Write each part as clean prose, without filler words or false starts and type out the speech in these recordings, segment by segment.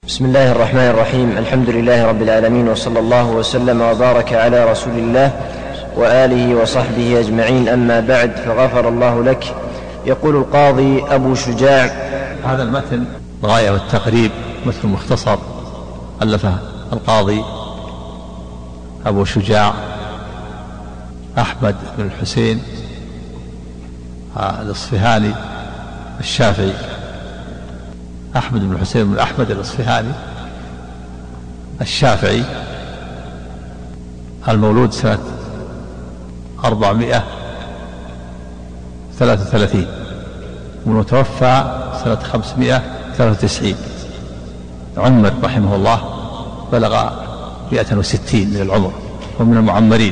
بسم الله الرحمن الرحيم. الحمد لله رب العالمين، وصلى الله وسلم وبارك على رسول الله وآله وصحبه أجمعين، أما بعد، فغفر الله لك. يقول القاضي أبو شجاع: هذا المتن الغاية والتقريب مثل مختصر ألفه القاضي أبو شجاع أحمد بن الحسين الإصفهاني الشافعي، أحمد بن الحسين بن أحمد الإصفهاني الشافعي، المولود سنة 433 والمتوفى سنة 593. عمر رحمه الله بلغ 160 من العمر ومن المعمرين.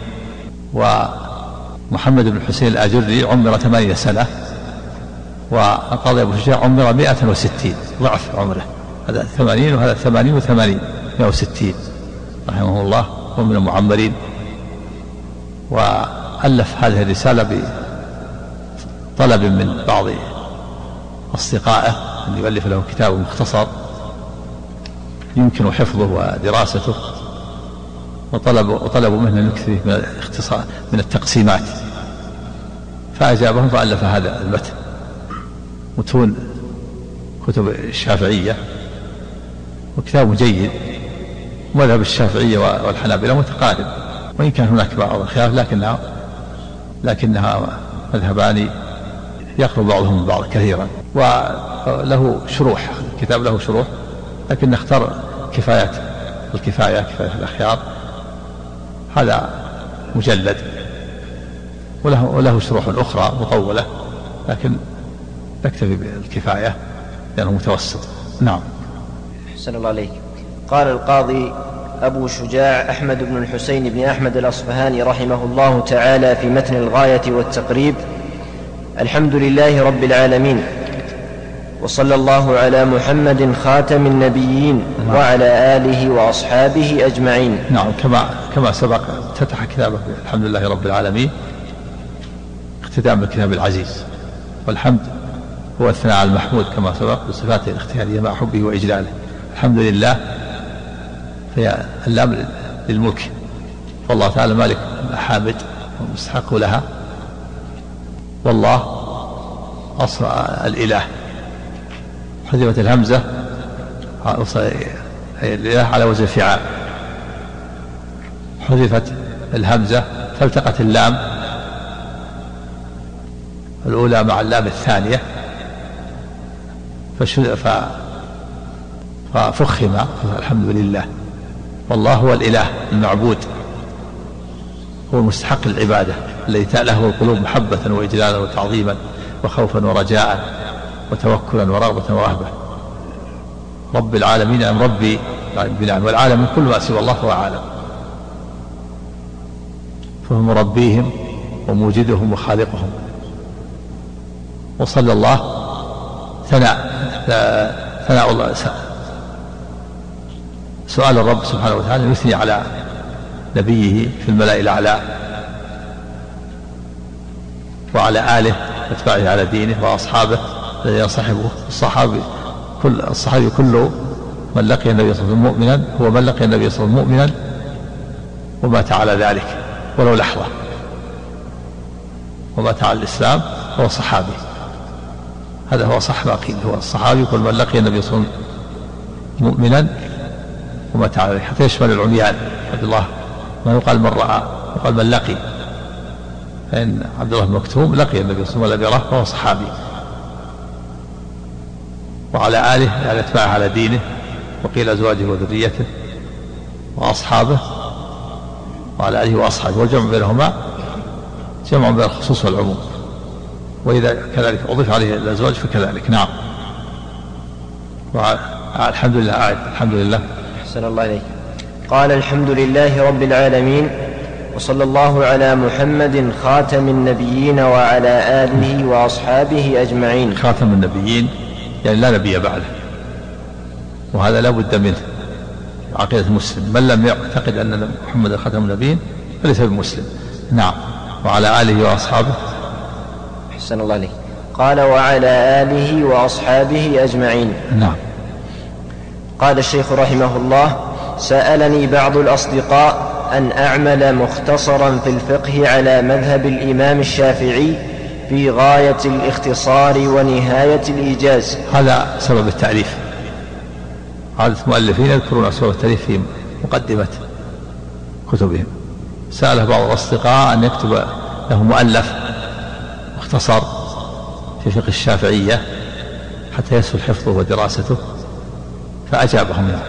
ومحمد بن الحسين الآجري عمر 8 سنة، والقاضي أبو شجاع عمر 160، ضعف عمره، هذا 80 وهذا 80 و80 160 رحمه الله، ومن المعمرين. وألف هذه الرسالة بطلب من بعض أصدقائه أن يؤلف له كتاب مختصر يمكن حفظه ودراسته، وطلبوا منه أن يكثر من التقسيمات، فأجابهم فألف هذا المتن. متون كتب الشافعية، وكتاب جيد. مذهب الشافعية والحنابلة متقارب، وإن كان هناك بعض الخلاف لكنها مذهبان يقرب بعضهم من بعض كثيرا. وله شروح، الكتاب له شروح، لكن نختار كفاية الأخيار. هذا مجلد، وله شروح أخرى مطولة، لكن نكتفي بالكفاية لأنه متوسط. نعم. أحسن الله عليك. قال القاضي أبو شجاع أحمد بن الحسين بن أحمد الأصفهاني رحمه الله تعالى في متن الغاية والتقريب: الحمد لله رب العالمين، وصلى الله على محمد خاتم النبيين وعلى آله وأصحابه أجمعين. نعم، كما سبق افتتح كتابه الحمد لله رب العالمين اقتداء بالكتاب العزيز، والحمد هو الثناء على المحمود كما سبق بصفاته الاختيارية مع حبه وإجلاله. الحمد لله فهي اللام للملك، فالله تعالى مالك المحامد ومستحق لها، والله أصل الإله. حذفت الهمزة، الإله على وزن فعال، حذفت الهمزة فالتقت اللام الأولى مع اللام الثانية ففخم. الحمد لله، والله هو الإله المعبود، هو المستحق العبادة الذي تأله القلوب محبة وإجلالا وتعظيما وخوفا ورجاء وتوكلا ورغبة ورهبة. رب العالمين أم ربي بنعم، والعالم كل ما سوى الله هو عالم، فهو مربيهم وموجدهم وخالقهم. وصلى الله ثناء الله، سؤال الرب سبحانه وتعالى يثني على نبيه في الملأ الأعلى وعلى آله واتباعه على دينه وأصحابه الذين صحبه. الصحابي كله من لقي النبي صلى الله عليه وسلم مؤمنا هو من لقي النبي صلى الله عليه وسلم مؤمنا ومات على ذلك ولو لحظة، ومات على الإسلام هو صحابي. هذا هو صح ما قيل، هو الصحابي كل من لقي النبي صلى الله عليه وسلم مؤمنا ومات على ذلك، حتى يشمل العميان. عبد الله ما يقال من رأى، يقال من لقي، فإن عبد الله بن مكتوم لقي النبي صلى الله عليه وسلم ولم يراه فهو صحابي. وعلى آله يعني اتباعه على دينه، وقيل أزواجه وذريته وأصحابه، وعلى آله وأصحابه، والجمع بينهما جمع بين الخصوص والعموم، وإذا كذلك أضيف عليه الأزواج فكذلك. نعم. الحمد لله الحمد لله. أحسن الله عليك. قال: الحمد لله رب العالمين، وصلى الله على محمد خاتم النبيين وعلى آله وأصحابه أجمعين. خاتم النبيين يعني لا نبي بعده، وهذا لا بد منه عقيدة المسلم. من لم يعتقد أن محمد خاتم النبيين فليس بمسلم. نعم. وعلى آله وأصحابه. أحسن الله عليك. قال: وعلى آله وأصحابه أجمعين. نعم. قال الشيخ رحمه الله: سألني بعض الأصدقاء أن أعمل مختصرا في الفقه على مذهب الإمام الشافعي في غاية الاختصار ونهاية الإيجاز. هذا سبب التأليف. عادة المؤلفين يذكرون سبب التأليف في مقدمة كتبهم. سأله بعض الأصدقاء أن يكتب له مؤلف مختصر في فقه الشافعية حتى يسهل حفظه ودراسته، فأجابهم له.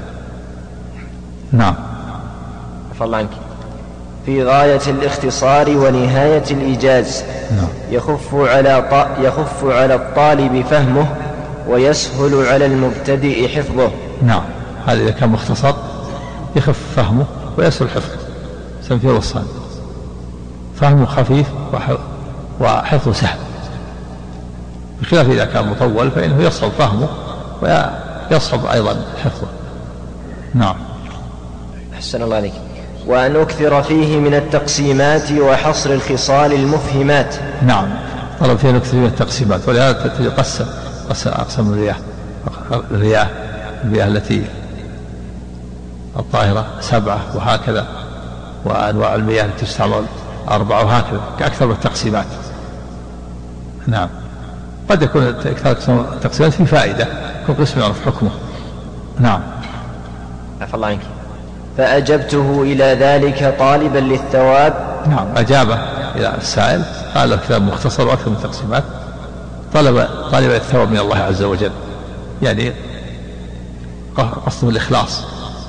نعم. عفى الله عنك. في غاية الاختصار ونهاية الإيجاز. نعم. يخف على الطالب فهمه ويسهل على المبتدئ حفظه. نعم، هذا إذا كان مختصر يخف فهمه ويسهل حفظه. سنفير والصاد فهمه خفيف وحفظه سهل، بخلاف إذا كان مطول فإنه يصعب فهمه ويصعب أيضا حفظه. نعم. أحسن الله عليك. وأن أكثر فيه من التقسيمات وحصر الخصال المفهمات. نعم، طلب فيه نكثر من التقسيمات، ولهذا تقسم أقسام الرياح المياه التي الطاهرة 7 وهكذا، وأنواع المياه التي تستعمل 4 وهكذا، كأكثر من التقسيمات. نعم. قد يكون التقسيمات في فائدة، كل قسم يعرف حكمه. نعم. عفى الله عنك. فأجبته إلى ذلك طالبا للثواب. نعم، أجابه إلى السائل، قال له كتاب مختصر وأكثر من التقسيمات، طالبا الثواب من الله عز وجل، يعني قصده الإخلاص،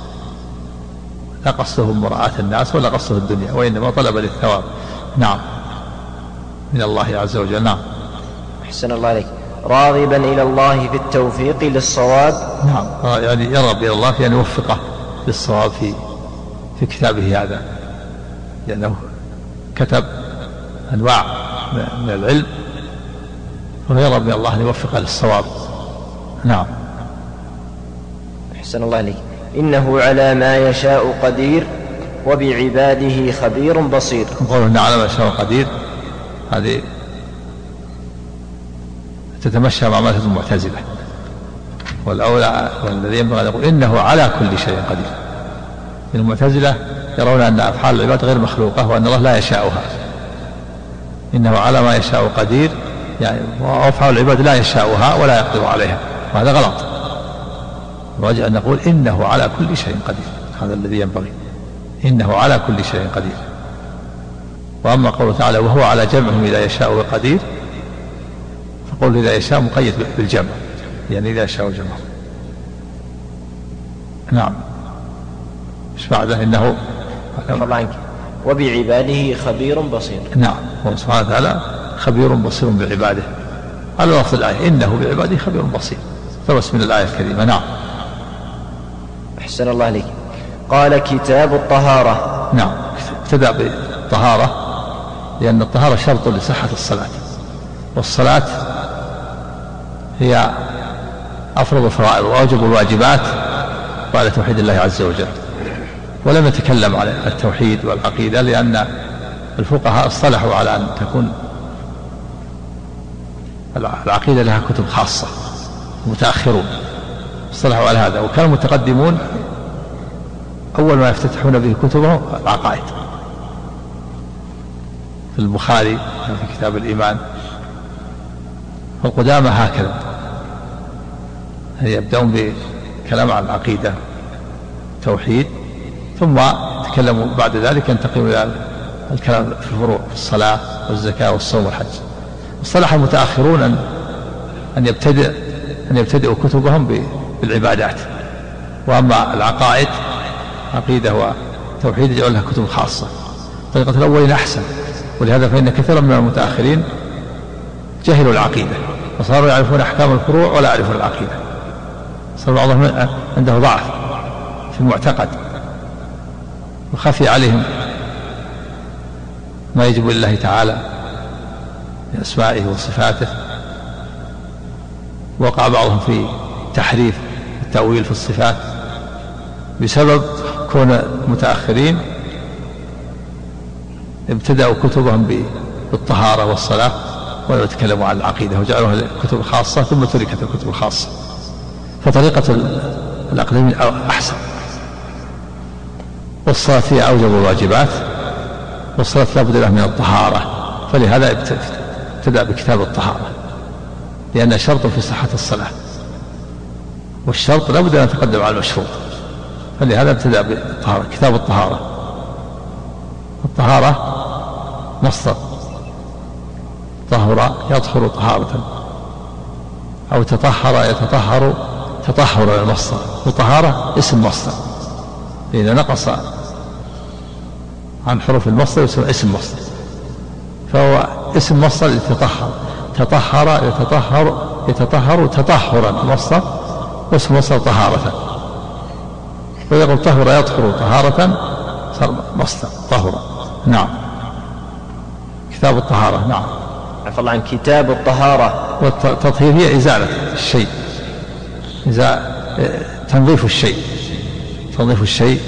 لا قصده مراعاة الناس ولا قصده الدنيا، وإنما طلب للثواب. نعم، من الله عز وجل. نعم. أحسن الله عليك. راغبا إلى الله في التوفيق للصواب. نعم، يعني يرغب إلى الله في أن يوفقه للصواب في كتابه هذا، لأنه كتب أنواع من العلم، ويرغب من الله أن يوفقه للصواب. نعم. أحسن الله عليك. إنه على ما يشاء قدير وبعباده خبير بصير. قوله إنه على ما يشاء قدير، هذه تتمشى مع مذهب المعتزلة، والأولى والذي ينبغي أن يقول إنه على كل شيء قدير. المعتزلة يرون أن أفعال العباد غير مخلوقة وأن الله لا يشاؤها. إنه على ما يشاء قدير، يعني وأفعال العباد لا يشاؤها ولا يقدر عليها، وهذا غلط. الواجب أن نقول إنه على كل شيء قدير، هذا الذي ينبغي، إنه على كل شيء قدير. وأما قوله تعالى وهو على جمعهم إذا يشاء قدير، فقول إذا يشاء مقيد بالجمع، يعني إذا يشاء جمعه. نعم. ايش بعده؟ إنه الله عنك. وبعباده خبير بصير. نعم، هو سبحانه وتعالى خبير بصير بعباده، على لفظ الآية إنه بعباده خبير بصير، ثبت من الآية الكريمة. نعم. أحسن الله عليك. قال كتاب الطهارة. نعم، ابتدأ بالطهارة لأن الطهارة شرط لصحة الصلاة، والصلاة هي أفرض الفرائض وأوجب الواجبات بعد توحيد الله عز وجل. ولم نتكلم على التوحيد والعقيدة لأن الفقهاء اصطلحوا على أن تكون العقيدة لها كتب خاصة، متأخرون اصطلحوا على هذا، وكان المتقدمون أول ما يفتتحون به كتبهم العقائد، في البخاري في كتاب الإيمان، فالقدامى هكذا يبدأون بكلام عن العقيدة توحيد، ثم تكلموا بعد ذلك ينتقلوا إلى الكلام في الفروع، في الصلاة والزكاة والصوم والحج. اصطلح المتأخرون أن يبتدئوا كتبهم بالعبادات، وأما العقائد عقيدة وتوحيد يجعل لها كتب خاصة. طريقة الأولين أحسن، ولهذا فإن كثيرا من المتأخرين جهلوا العقيدة وصاروا يعرفون أحكام الفروع ولا يعرفون العقيدة، صار بعضهم عنده ضعف في المعتقد وخفي عليهم ما يجب لله تعالى من أسمائه وصفاته، وقع بعضهم في تحريف التأويل في الصفات بسبب كون المتأخرين ابتدأوا كتبهم بالطهارة والصلاة ولم يتكلموا عن العقيدة وجعلوها كتب خاصة ثم تركت الكتب الخاصة. فطريقة الأقدمين أحسن. والصلاة هي أوجب الواجبات، والصلاة لا بد لها من الطهارة، فلهذا ابتدأ بكتاب الطهارة لأنها شرط في صحة الصلاة، والشرط لا بد أن يتقدم على المشروط، فلهذا ابتدأ بالطهارة. كتاب الطهارة، الطهارة مصدر طهر يطهر طهارة، أو تطهر يتطهر تطهر المصدر، وطهارة اسم مصدر، إذا نقص عن حروف المصدر يسمى اسم مصدر، فهو اسم مصدر يتطهر، تطهر يتطهر تطهرا مصدر، واسم مصدر طهارة، ويقول طهر يطهر طهارة صار مصدر طهرا. نعم. كتاب الطهارة. نعم. عفى الله عن كتاب الطهارة. والتطهير هي إزالة الشيء، تنظيف الشيء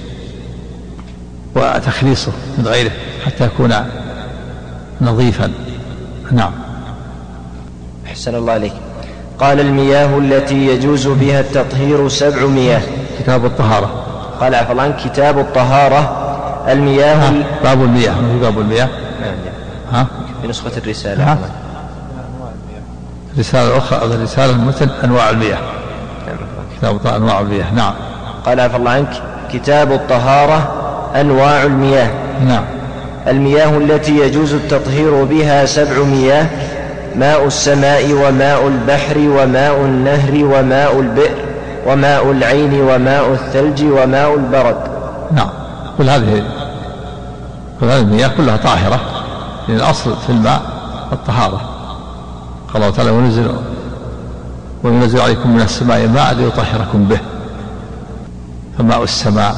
وتخليصه من غيره حتى يكون نظيفا. نعم. أحسن الله عليك. قال المياه التي يجوز بها التطهير 7 مياه. كتاب الطهارة. قال عفى الله عنك كتاب الطهارة. المياه باب المياه. في باب المياه في نسخة الرسالة. الرسالة الأخرى الرسالة المتن أنواع المياه. كتاب أنواع المياه. نعم. قال عفى الله عنك كتاب الطهارة أنواع المياه. نعم. المياه التي يجوز التطهير بها 7 مياه: ماء السماء، وماء البحر، وماء النهر، وماء البئر، وماء العين، وماء الثلج، وماء البرد. نعم. كل هذه المياه كلها طاهرة، لأن الأصل في الماء الطهارة. قال الله تعالى: وننزل عليكم من السماء ماء ليطهركم به. فماء السماء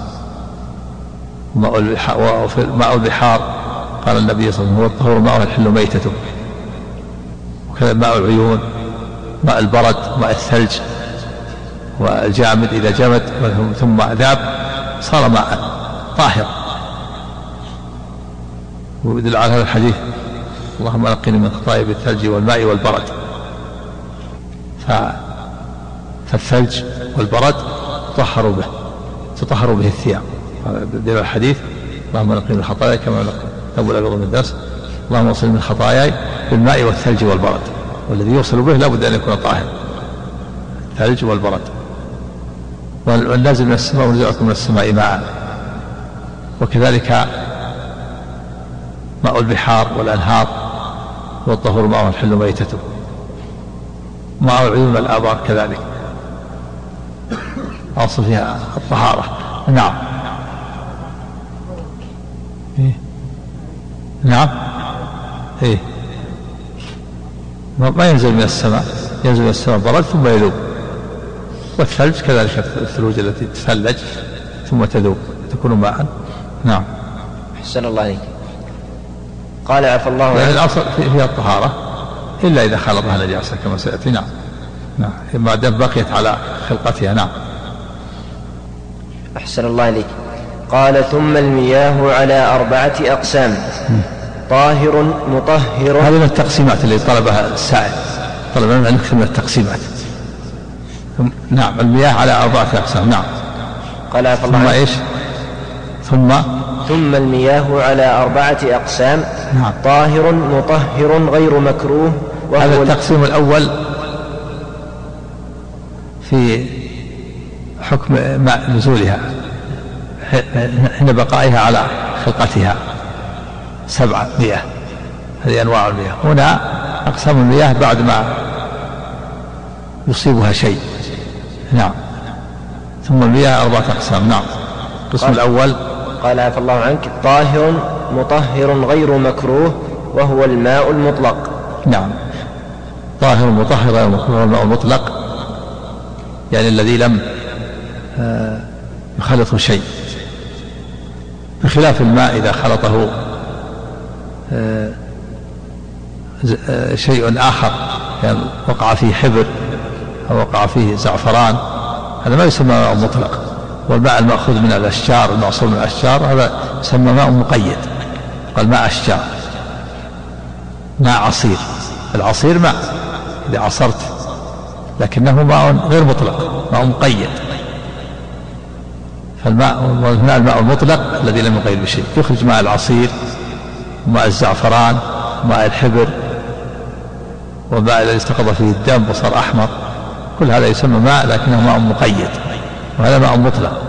وماء البحار قال النبي صلى الله عليه وسلم: هو الطهور ماء الحل ميتته. وكذا ماء العيون، ماء البرد، ماء الثلج، والجامد إذا جمد ثم ذاب صار ماء طاهر. ويدل على هذا الحديث: اللهم نقني من خطاياي بالثلج والماء والبرد. فالثلج والبرد تطهر به الثياب. دل الحديث: اللهم نقني من خطاياي كما نقني الثوب الأبيض من الدنس. اللهم اغسل من خطاياي بالماء والثلج والبرد. والذي يوصل به لا بد أن يكون طاهر، الثلج والبرد. والنازل من السماء ونزلكم من السماء ماء. وكذلك ماء البحار والأنهار والطهور ماء الحل ميتته. ماء العيون والآبار كذلك أصل فيها الطهارة. نعم. نعم. ما ينزل من السماء، ينزل من السماء برد ثم يذوب. والثلج كذلك، الثلوج التي تثلج ثم تذوب تكون ماء. نعم. أحسن الله عليك. قال عفى الله عنك. يعني الأصل فيها الطهارة إلا إذا خلطها نجاسة كما سيأتي. نعم. ما دام بقيت على خلقتها. نعم. أحسن الله عليك. قال: ثم المياه على 4 أقسام: طاهر، مطهر. هذه من التقسيمات اللي طلبها السائل، طلب أن نكثر من التقسيمات. نعم. المياه على 4 أقسام. نعم. قال عفى الله عنك. ثم إيش؟ ثم المياه على 4 أقسام: نعم. طاهر، مطهر، غير مكروه. هذا التقسيم الأول في حكم ماء نزولها حين بقائها على خلقتها 7 مياه. هذه أنواع المياه. هنا أقسام المياه بعد ما يصيبها شيء. نعم. ثم المياه 4 أقسام. نعم. القسم الأول قال عفى الله عنك: طاهر، مطهر، غير مكروه، وهو الماء المطلق. نعم. طاهر، مطهر، غير مكروه، الماء المطلق، يعني الذي لم يخلطه شيء، بخلاف الماء إذا خلطه شيء آخر، يعني وقع فيه حبر أو وقع فيه زعفران، هذا ما يسمى ماء مطلق. والماء المأخوذ من الأشجار، المعصور من الأشجار، هذا يسمى ماء مقيد. قال: ماء أشجار، ماء عصير. العصير ماء إذا عصرت لكنه ماء غير مطلق، ماء مقيد. فالماء هنا الماء المطلق الذي لم يقيد بشيء، يخرج ماء العصير وماء الزعفران وماء الحبر وماء الذي استقضى فيه الدم وصار أحمر، كل هذا يسمى ماء لكنه ماء مقيد، وهذا ماء مطلق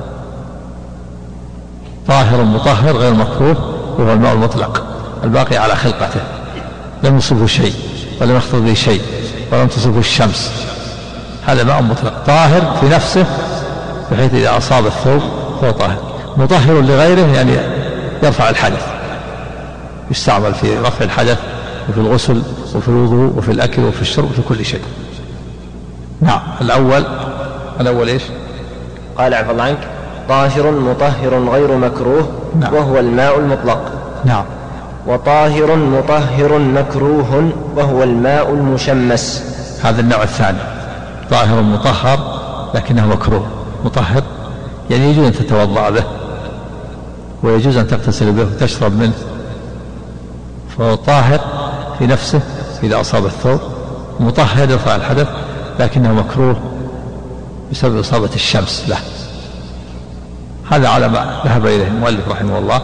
طاهر مطهر غير مكروه، وهو الماء المطلق الباقي على خلقته، لم يصبه شيء ولم يخطر به شيء ولم تصبه الشمس، هذا ماء مطلق طاهر في نفسه بحيث إذا أصاب الثوب هو طاهر، مطهر لغيره يعني يرفع الحدث، يستعمل في رفع الحدث وفي الغسل وفي الوضوء وفي الأكل وفي الشرب وفي كل شيء. نعم. الأول إيش؟ قال عفى الله عنك: طاهر مطهر غير مكروه. نعم. وهو الماء المطلق. نعم. وطاهر مطهر مكروه وهو الماء المشمس. هذا النوع الثاني، طاهر مطهر لكنه مكروه. مطهر يعني يجوز أن تتوضأ به ويجوز أن تغتسل به وتشرب منه، فهو طاهر في نفسه إذا أصاب الثوب، مطهر يرفع الحدث، لكنه مكروه بسبب إصابة الشمس له. هذا على ما ذهب إليه المؤلف رحمه الله.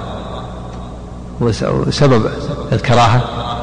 وسبب الكراهة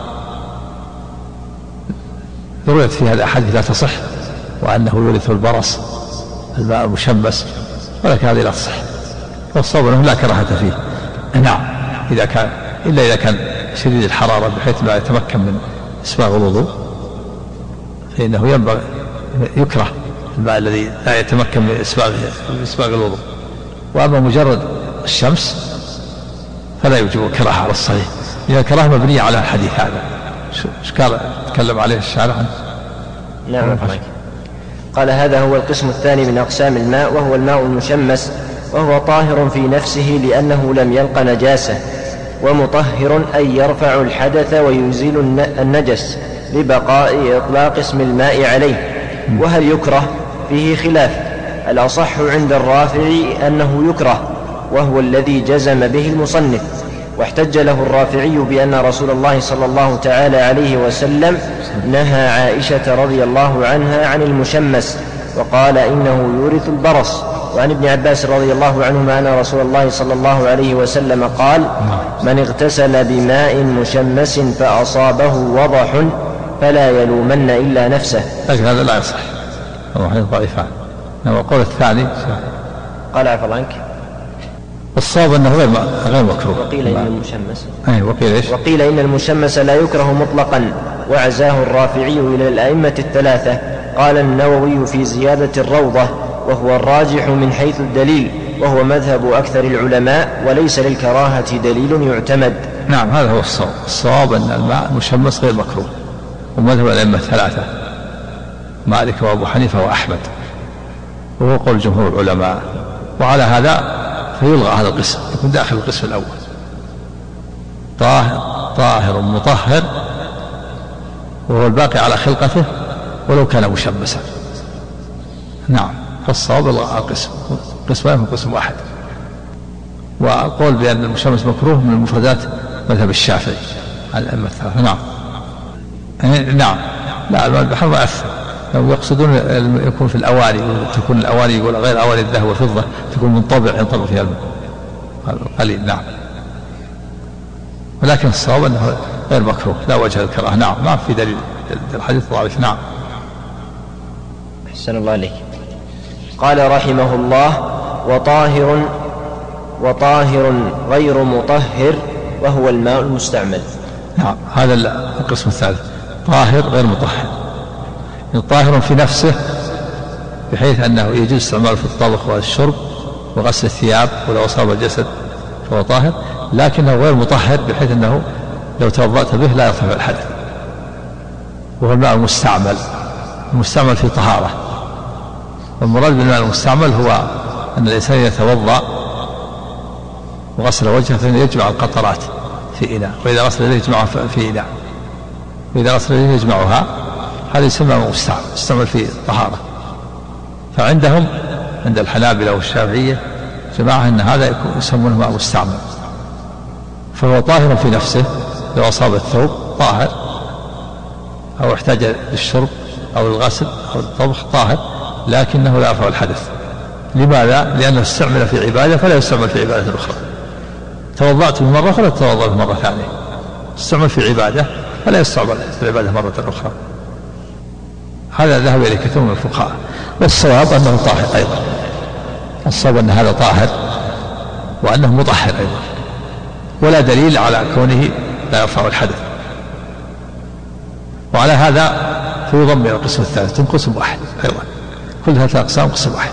رويت في هذه الأحاديث لا تصح، وأنه يورث البرص الماء المشمس، ولكن هذه لا تصح، والصواب أنه لا كراهة فيه. نعم. إلا إذا كان شديد الحرارة بحيث لا يتمكن من إسباغ الوضوء، فإنه ينبغي يكره الماء الذي لا يتمكن من إسباغ الوضوء. وأما مجرد الشمس فلا يوجب الكراهة على الصحيح، لأن الكراهة مبنية على الحديث هذا. ايش قال تكلم عليه الشارع عنه؟ نعم. قال: هذا هو القسم الثاني من أقسام الماء، وهو الماء المشمس، وهو طاهر في نفسه لأنه لم يلق نجاسة، ومطهر أي يرفع الحدث ويزيل النجس لبقاء إطلاق اسم الماء عليه. وهل يكره؟ فيه خلاف. الأصح عند الرافع أنه يكره، وهو الذي جزم به المصنف، واحتج له الرافعي بأن رسول الله صلى الله تعالى عليه وسلم نهى عائشة رضي الله عنها عن المشمس، وقال إنه يورث البرص. وعن ابن عباس رضي الله عنهما أن رسول الله صلى الله عليه وسلم قال: من اغتسل بماء مشمس فأصابه وضح فلا يلومن إلا نفسه. لكن هذا لا يصح، هو حديث ضعيف. القول الثاني قال عفى الله عنك: الصواب أنه غير مكروه. وقيل إن المشمس وقيل إن المشمس لا يكره مطلقا، وعزاه الرافعي إلى الأئمة الثلاثة. قال النووي في زيادة الروضة: وهو الراجح من حيث الدليل، وهو مذهب أكثر العلماء، وليس للكراهة دليل يعتمد. نعم. هذا هو الصواب أن الماء المشمس غير مكروه، ومذهب الأئمة الثلاثة مالك وأبو حنيفة وأحمد، وهو قول جمهور العلماء. وعلى هذا فيلغى هذا القسم، يكون داخل القسم الأول، طاهر مطهر، وهو الباقي على خلقته ولو كان مشمسا. نعم. فالصواب الغاء القسم، قسمين من قسم واحد. وقول بأن المشمس مكروه من المفردات مذهب الشافعي على الأئمة الثلاثة. نعم. لا، البحر ضعف، لو يقصدون يكون في الأواني، تكون الأواني يقول غير أواني الذهب والفضة، تكون منطبع ينطبع فيها الماء قليل. نعم. ولكن الصواب أنه غير مكروه، لا وجه الكراهة. نعم. ما في دليل، الحديث ضعيف. نعم. أحسن الله عليك. قال رحمه الله: وطاهر غير مطهر وهو الماء المستعمل. نعم. هذا القسم الثالث، طاهر غير مطهر، طاهر في نفسه بحيث أنه يجوز استعماله في الطبخ والشرب وغسل الثياب، ولو أصاب الجسد فهو طاهر، لكنه غير مطهر بحيث أنه لو توضأت به لا يرفع الحدث. وهو الماء المستعمل في طهارة. والمراد بالماء المستعمل هو أن الإنسان يتوضأ وغسل وجهه فإنه يجمع القطرات في إناء، وإذا غسل يديه يجمعها في إناء، وإذا غسل يديه يجمعها. هذا يسمى مستعمل في طهارة. فعندهم عند الحنابلة والشافعية جماعة أن هذا يسمونه ماء مستعمل، فهو طاهر في نفسه، لو أصاب الثوب طاهر، أو احتاج للشرب أو الغسل أو الطبخ طاهر، لكنه لا يرفع الحدث. لماذا؟ لأنه استعمل في عبادة فلا يستعمل في عبادة أخرى. توضأت مرة فلا تتوضأ مرة ثانية، استعمل في عبادة فلا يستعمل في العبادة مرة أخرى. هذا ذهب إليه كثير من الفقهاء، والصواب أنه طاهر أيضا، الصواب أن هذا طاهر وأنه مطهر أيضا، ولا دليل على كونه لا يرفع الحدث. وعلى هذا فيضم إلى القسم الثالث، قسم واحد أيضا، كل ثلاثة أقسام قسم واحد.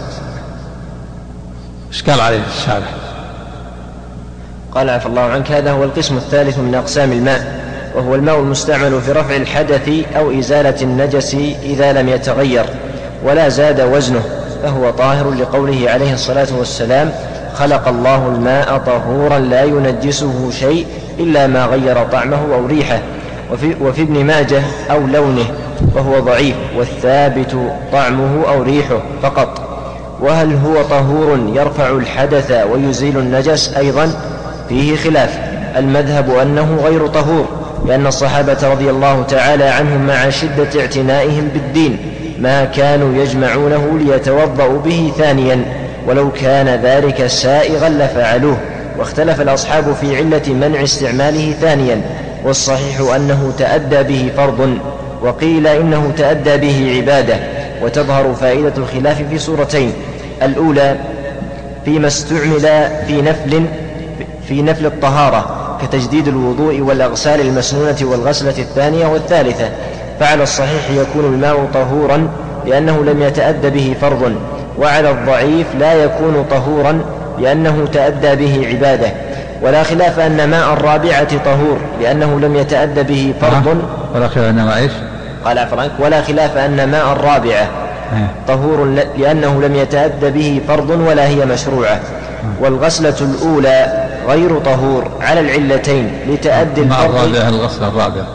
إشكال عليه الشارح. قال عفى الله عنك: هذا هو القسم الثالث من أقسام الماء، وهو الماء المستعمل في رفع الحدث أو إزالة النجس إذا لم يتغير ولا زاد وزنه، فهو طاهر لقوله عليه الصلاة والسلام: خلق الله الماء طهورا لا ينجسه شيء إلا ما غير طعمه أو ريحه. وفي ابن ماجه: أو لونه، وهو ضعيف، والثابت طعمه أو ريحه فقط. وهل هو طهور يرفع الحدث ويزيل النجس؟ أيضا فيه خلاف. المذهب أنه غير طهور، لأن الصحابة رضي الله تعالى عنهم مع شدة اعتنائهم بالدين ما كانوا يجمعونه ليتوضأوا به ثانيا، ولو كان ذلك سائغا لفعلوه. واختلف الأصحاب في علة منع استعماله ثانيا، والصحيح أنه تأدى به فرض، وقيل إنه تأدى به عبادة. وتظهر فائدة الخلاف في صورتين: الأولى فيما استعمل في نفل الطهارة كتجديد الوضوء والأغسال المسنونة والغسلة الثانية والثالثة، فعلى الصحيح يكون الماء طهورا لأنه لم يتأدى به فرض، وعلى الضعيف لا يكون طهورا لأنه تأدى به عبادة. ولا خلاف أن ماء الرابعة طهور لأنه لم يتأدى به فرض. ولا خلاف أن ماء إيش؟ قال عفرانك: ولا خلاف أن ماء الرابعة طهور لأنه لم يتأدى به فرض ولا هي مشروعة. والغسلة الأولى غير طهور على العلتين لتأدي الفرض. الغسلة الرابعة.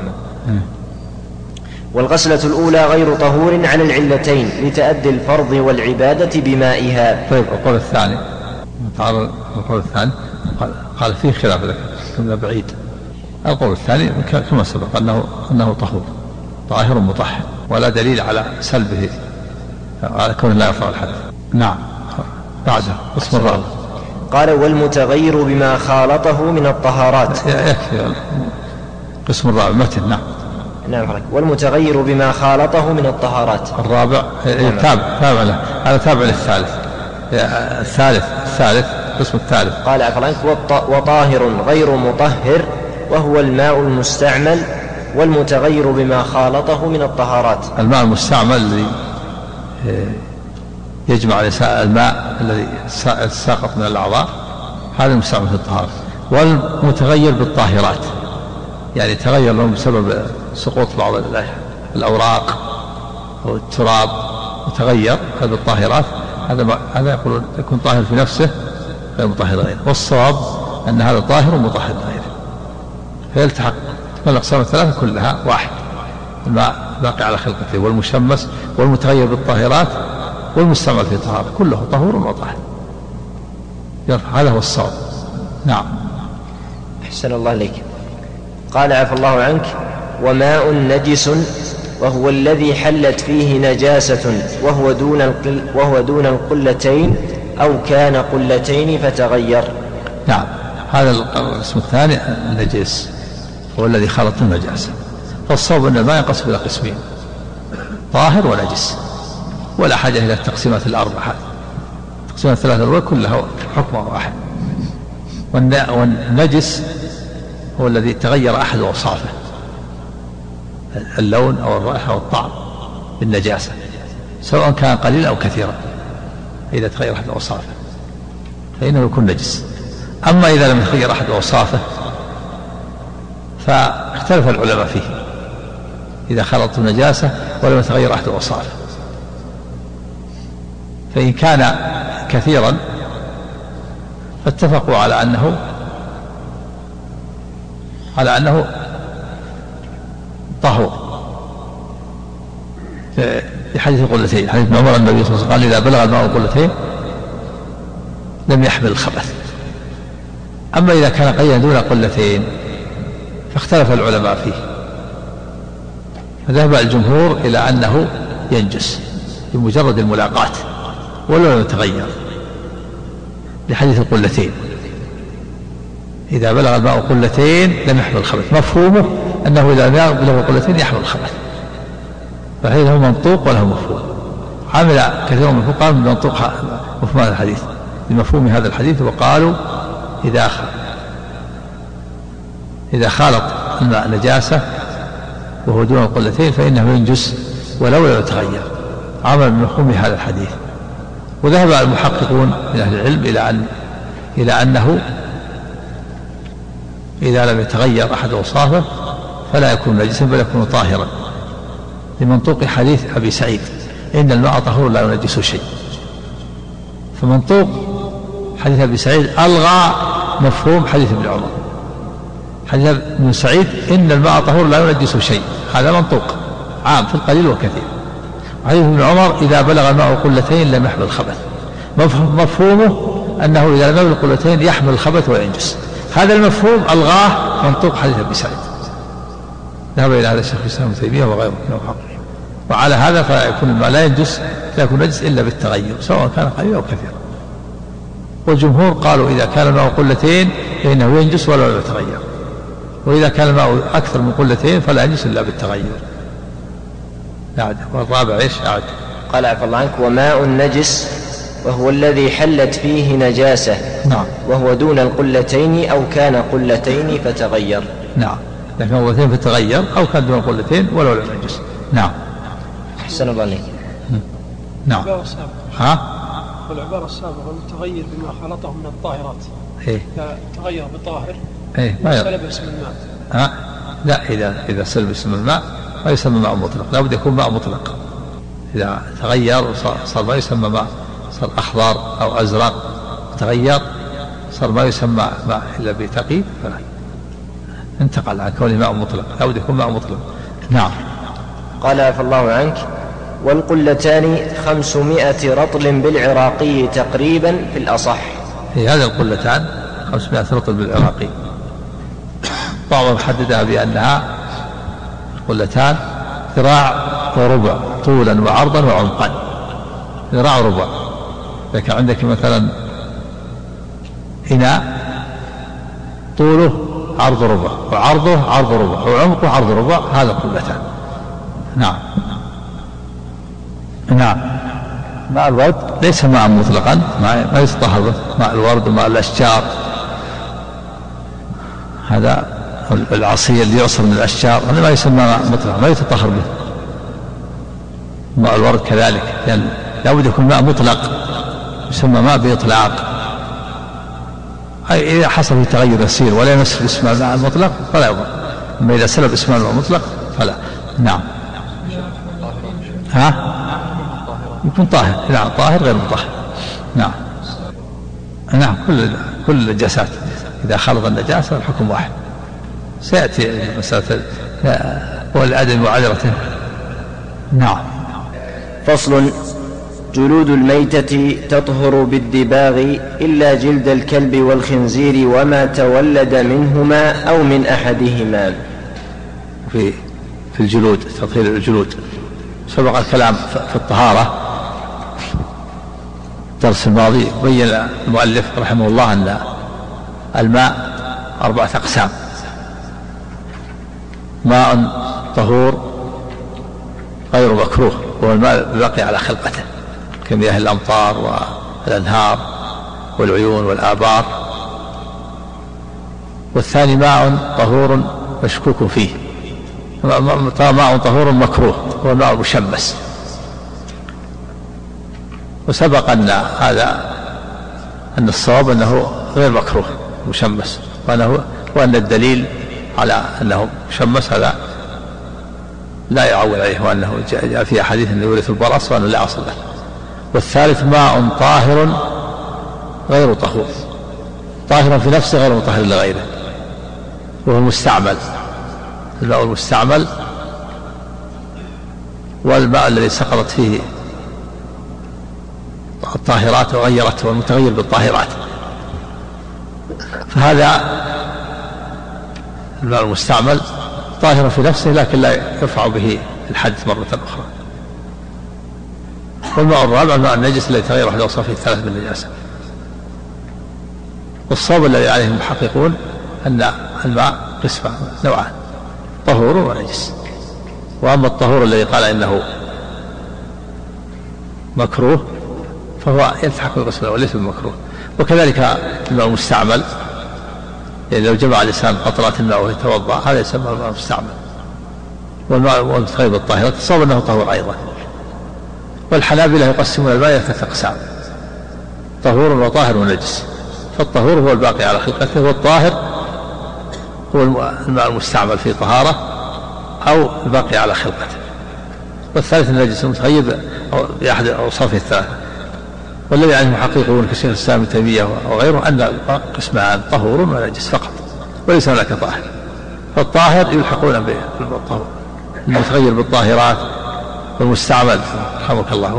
والغسلة الأولى غير طهور على العلتين لتأدي الفرض والعبادة بمائها. طيب، القول الثاني تعالى. القول الثاني قال فيه خلاف ذلك، كنا بعيد. القول الثاني كما سبق أنه طهور طاهر مطهر، ولا دليل على سلبه على كونه لا يرفع الحدث. نعم. بعده اسم الرابع. قال: والمتغير بما خالطه من الطهارات. يكفي قسم الرابع متن. نعم. نعم. والمتغير بما خالطه من الطهارات. الرابع تابع له، هذا تابع للثالث. الثالث قسم الثالث. قال عفرانك: وطاهر غير مطهر، وهو الماء المستعمل والمتغير بما خالطه من الطهارات. الماء المستعمل الذي يجمع الماء الذي ساقط من الأعضاء، هذا المستعمل في الطهارة. والمتغير بالطاهرات، يعني تغير لهم بسبب سقوط بعض الأوراق أو التراب وتغير، هذا بالطاهرات. هذا يقول يكون طاهر في نفسه غير مطهر غيره. والصواب أن هذا طاهر ومطهر غيره، فيلتحق الأقسام الثلاثة كلها واحد: الماء باقي على خلقته، والمشمس، والمتغير بالطاهرات، والمستعمل في طهارة، كله طهور وطاهر. هذا هو الصواب. نعم. أحسن الله إليك. قال عفى الله عنك: وماء نجس وهو الذي حلت فيه نجاسة وهو دون القلتين أو كان قلتين فتغير. نعم. هذا القسم الثاني النجس هو الذي خلط النجاسة. فالصواب أن الماء ينقسم إلى قسمين: طاهر ونجس، ولا حاجة إلى التقسيمات الأربعة. التقسيمات الثلاثة الأولى كلها حكمها واحد. والنجس هو الذي تغير أحد أوصافه، اللون أو الرائحة أو الطعم بالنجاسة، سواء كان قليلا أو كثيرا. إذا تغير أحد أوصافه فإنه يكون نجس. أما إذا لم يتغير أحد أوصافه فاختلف العلماء فيه، إذا خلط النجاسة ولم يتغير أحد أوصافه، فإن كان كثيرا فاتفقوا على أنه طهور، في حديث القلتين، حديث ابن عمر النبي صلى الله عليه وسلم قال: إذا بلغ الماء القلتين لم يحمل الخبث. أما إذا كان قليلا دون قلتين فاختلف العلماء فيه، ذهب الجمهور إلى أنه ينجس بمجرد الملاقاة ولو لم يتغير، لحديث القلتين، إذا بلغ الماء قلتين لم يحمل الخبث، مفهومه أنه إذا بلغ قلتين يحمل الخبث، فهذا هو منطوق وله مفهوم. عمل كثير من الفقهاء من منطوق مفهوم هذا الحديث، بمفهوم هذا الحديث، وقالوا إذا خالط الماء نجاسة وهو دون القلتين فإنه ينجس ولو لم يتغير، عمل بمفهوم هذا الحديث. وذهب المحققون من أهل العلم إلى أنه إذا لم يتغير أحد أوصافه فلا يكون نجسا بل يكون طاهرا، لمنطوق حديث أبي سعيد إن الماء طهور لا ينجس شيء. فمنطوق حديث أبي سعيد ألغى مفهوم حديث ابن عمر. حديث ابن سعيد إن الماء طهور لا ينجس شيء، هذا منطوق عام في القليل والكثير. حديث ابن عمر إذا بلغ الماء قلتين لم يحمل الخبث، مفهومه أنه إذا لم يبلغ قلتين يحمل الخبث وينجس. هذا المفهوم ألغاه منطوق حديث أبي سعيد، ذهب إلى هذا الشيخ الإسلام ابن تيمية وغيره من المحققين. وعلى هذا فيكون الماء لا يكون نجس إلا بالتغير سواء كان قليلا أو كثيرا. والجمهور قالوا إذا كان الماء قلتين فإنه ينجس ولو لم يتغير، وإذا كان الماء أكثر من قلتين فلا ينجس إلا بالتغير. والرابع إيش؟ قال عفى الله عنك: وماء نجس وهو الذي حلت فيه نجاسة. نعم. وهو دون القلتين أو كان قلتين فتغير. نعم، لكن قلتين فتغير أو كان دون القلتين ولو لم ينجس. نعم. أحسن الله عليك. نعم. والعبارة السابقة المتغير بما خلطه من الطاهرات. إيه؟ تغير بطاهر. إيه؟ سلب اسم الماء. لا، إذا سلب اسم الماء ما يسمى ماء مطلق، لا بد يكون ماء مطلق. إذا تغير صار ما يسمى ماء، صار أخضر أو أزرق تغير صار ما يسمى ماء إلا بتقييد، فلا انتقل عن كونه ماء مطلق، لا بد يكون ماء مطلق. نعم. قال عفى الله عنك: والقلتان 500 رطل بالعراقي تقريبا في الأصح. هذه القلتان 500 رطل بالعراقي، بعضهم حددها بأنها قلتان ذراع وربع طولا وعرضا وعمقا، ذراع وربع. لكن عندك مثلا إناء طوله عرض ربع وعرضه عرض ربع وعمقه عرض ربع، هذا قلتان. نعم. نعم. ماء الورد ليس ماء مطلقا، ما يتطهر به. ماء الورد وماء الأشجار، هذا العصير اللي يعصر من الأشجار هذا ما يسمى ماء مطلق، ما يتطهر به. ماء الورد كذلك، يعني لا بد يكون ماء مطلق يسمى ماء بإطلاق. أي إذا حصل في تغير يسير ولا يمس اسم الماء المطلق فلا يضر، أما إذا سلب اسم الماء المطلق فلا. نعم. يكون طاهر. نعم، طاهر غير مطهر. نعم. نعم. كل النجاسات إذا خلط النجاسة الحكم واحد. سيأتي مسألة والعدم وعذرته. نعم. فصل: جلود الميتة تطهر بالدباغ إلا جلد الكلب والخنزير وما تولد منهما أو من أحدهما. في الجلود، تطهير الجلود سبق الكلام في الطهارة الدرس الماضي. بين المؤلف رحمه الله أن الماء 4 أقسام: ماء طهور غير مكروه وهو الماء الباقي على خلقته كمياه الأمطار والأنهار والعيون والآبار. والثاني ماء طهور مشكوك فيه، ماء طهور مكروه هو الماء المشمس. وسبق أن الصواب أنه غير مكروه مشمس، وأن الدليل على أنه مشمس هذا لا يعول عليه، وأنه جاء في أحاديث أنه يورث البرص وأنه لا أصل له. والثالث ماء طاهر غير طهور، طاهر في نفسه غير مطهر لغيره، وهو المستعمل. الماء المستعمل والماء الذي سقطت فيه الطاهرات وغيرته، والمتغير بالطاهرات. فهذا الماء المستعمل طاهر في نفسه لكن لا يرفع به الحدث مرة أخرى. والماء الرابع الماء النجس الذي تغير أحد أوصافه الثلاث بالنجاسة. والصواب الذي عليه المحققون أن الماء قسمان نوعان، طهور ونجس. وأما الطهور الذي قال إنه مكروه فهو يلتحق بالقسم الأول وليس بمكروه. وكذلك الماء المستعمل، يعني لو جمع الإنسان قطرات الماء ويتوضأ هذا يسمى الماء المستعمل. والماء المتغير بالطاهرات الصواب أنه طهور أيضا. والحنابلة يقسمون الماء إلى 3 أقسام: طهور وطاهر ونجس. فالطهور هو الباقي على خلقته، والطاهر هو الماء المستعمل في طهارة أو الباقي على خلقته. والثالث النجس المتغير بأحد أوصافه الثلاثة. والذي عنه محققون كشيخ الإسلام ابن تيمية وغيره أن قسمان طهور ونجس فقط وليس هناك طاهر. فالطاهر يلحقون بالطهور، المتغير بالطاهرات، والمستعمل رحمك الله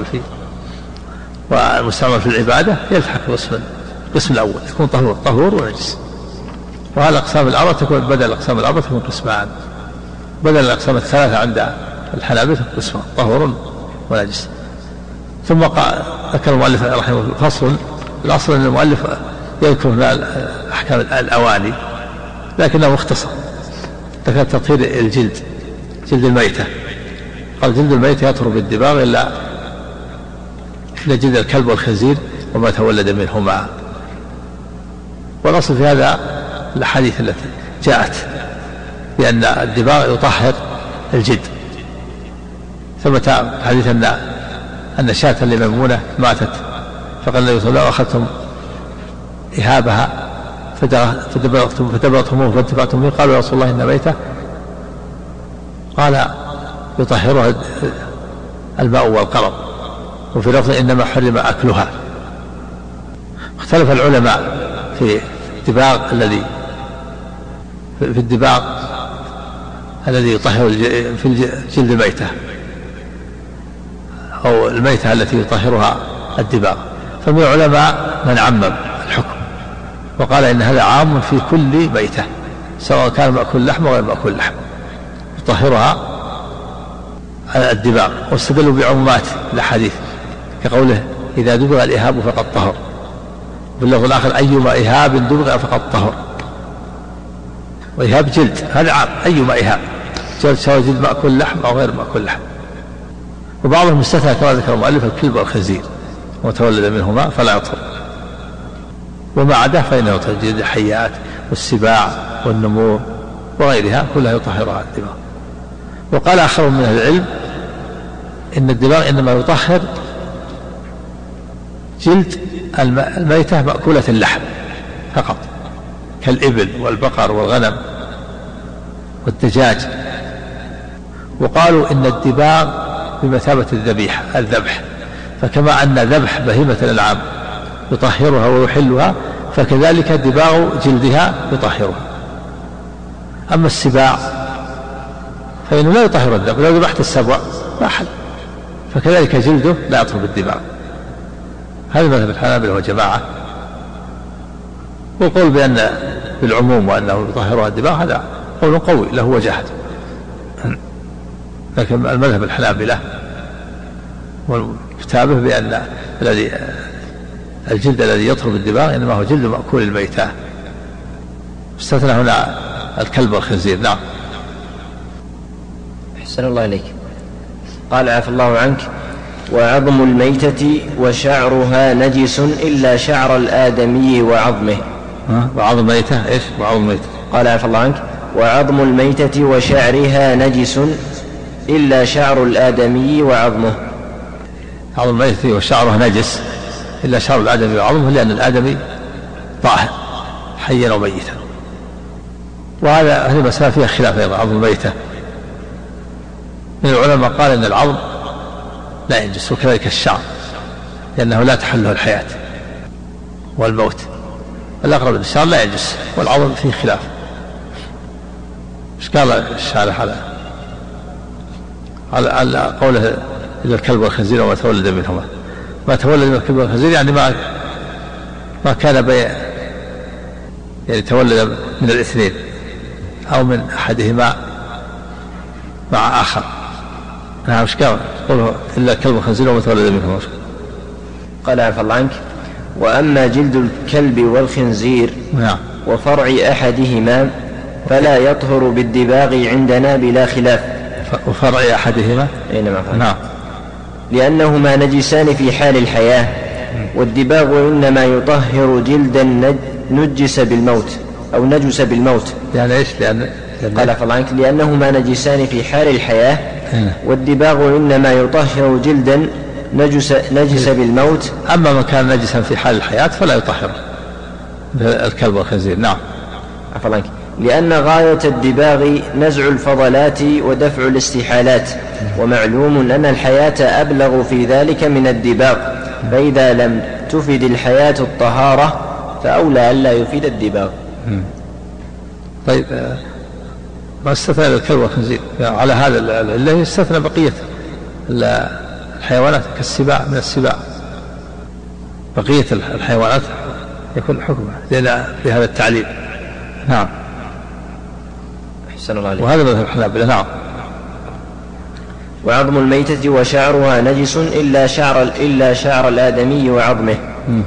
والمستعمل في العبادة يلحق القسم الأول يكون طهور ونجس. وهذه الأقسام الأربعة تكون بدل الأقسام الأربعة تكون قسمان، بدل الأقسام الثلاثة عند الحنابلة قسمان طهور ونجس. ثم ذكر المؤلف رحمه الله فصل. الأصل أن المؤلف يذكر أحكام الأواني لكنه مختصر، ذكر تطهير الجلد، جلد الميتة. قال جلد الميتة يطهر بالدباغ إلا جلد الكلب والخنزير وما تولد منهما. والأصل في هذا الأحاديث التي جاءت بأن الدباغ يطهر الجلد. ثبت حديث أن شاة لميمونة ماتت فقال النبي صلى الله عليه وسلم: أخذتم إهابها فدبغتموه فانتفعتم به. قالوا يا رسول الله إن ميتة. قال: يطهرها الماء والقرض. وفي لفظ إنما حرم أكلها. اختلف العلماء في الدباغ الذي يطهر في جلد الميتة أو الميتة التي يطهرها الدباغ. فمن العلماء من عمم الحكم وقال إن هذا عام في كل ميتة سواء كان مأكول لحم أو غير مأكول لحم يطهرها الدباغ. واستدلوا بعمومات الأحاديث كقوله: إذا دبغ الإهاب فقد طهر. باللفظ الآخر: أيما إهاب دبغ فقد طهر. وإهاب جلد هذا عام، أيما إهاب سواء جلد مأكول لحم أو غير مأكول لحم. وبعضهم استثنى كما ذكر المؤلف الكلب والخنزير وتولد منهما فلا يطهر، وما عداه فإنه يطهر. جلد الحيات والسباع والنمور وغيرها كلها يطهرها الدباغ. وقال آخر من أهل العلم إن الدباغ إنما يطهر جلد الميتة مأكولة اللحم فقط كالإبل والبقر والغنم والدجاج. وقالوا إن الدباغ بمثابة الذبح، فكما أن ذبح بهيمة الأنعام يطهرها ويحلها فكذلك دباغ جلدها يطهرها. أما السباع فإنه لا يطهر الذبح، لو ذبحت السبع لا حل، فكذلك جلده لا يطهر بالدباغ. هذا مذهب الحنابلة وجماعة. والقول بأن بالعموم وأنه يطهرها الدباغ هذا قول قوي له وجاهة. لكن المذهب الحنابلة والكتابة بأن الجلد الذي يطهر بالدباغ إنما هو جلد مأكول الميتة. استثنى هنا الكلب والخنزير. نعم. أحسن الله إليك. قال عفى الله عنك: وعظم الميتة وشعرها نجس إلا شعر الآدمي وعظمه. وعظم الميتة إيش؟ وعظم الميتة. قال عفى الله عنك: وعظم الميتة وشعرها نجس إلا شعر الآدمي وعظمه. عظم الميتة وشعرها نجس إلا شعر الآدمي وعظمه، لأن الآدمي طاهر حيا وميتا. هذه مسألة فيها خلاف أيضا. عظم الميتة من العلماء قال إن العظم لا ينجس وكذلك الشعر لأنه لا تحله الحياة والموت. الأقرب الشعر لا ينجس والعظم فيه خلاف. ايش قال الشارح على قوله إلا الكلب والخنزير وما تولد منهما؟ ما تولد من الكلب والخنزير يعني ما كان يعني تولد من الاثنين أو من أحدهما مع آخر نعم مش قال إلا كلب خنزير ومتولد منه. قال عفى الله عنك: وأما جلد الكلب والخنزير نعم وفرع أحدهما فلا يطهر بالدباغ عندنا بلا خلاف. وفرع أحدهما نعم لأنهما نجسان في حال الحياة، والدباغ إنما يطهر جلدا نجس بالموت أو نجس بالموت. يعني إيش؟ قال عفى الله عنك: لأنهما نجسان في حال الحياة، والدباغ إنما يطهر جلدا نجس بالموت. أما من كان نجسا في حال الحياة فلا يطهر الكلب والخنزير. نعم عفى الله عنك: لأن غاية الدباغ نزع الفضلات ودفع الاستحالات، ومعلوم أن الحياة أبلغ في ذلك من الدباغ، فإذا لم تفد الحياة الطهارة فأولى ألا يفيد الدباغ. طيب ما استثنى الكلب والخنزير على هذا الذي استثنى بقية الحيوانات كالسباع من السباع، بقية الحيوانات يكون حكمها في هذا التعليل. نعم أحسن الله عليك. وهذا مذهب الحنابلة. نعم. وعظم الميتة وشعرها نجس إلا شعر الآدمي وعظمه.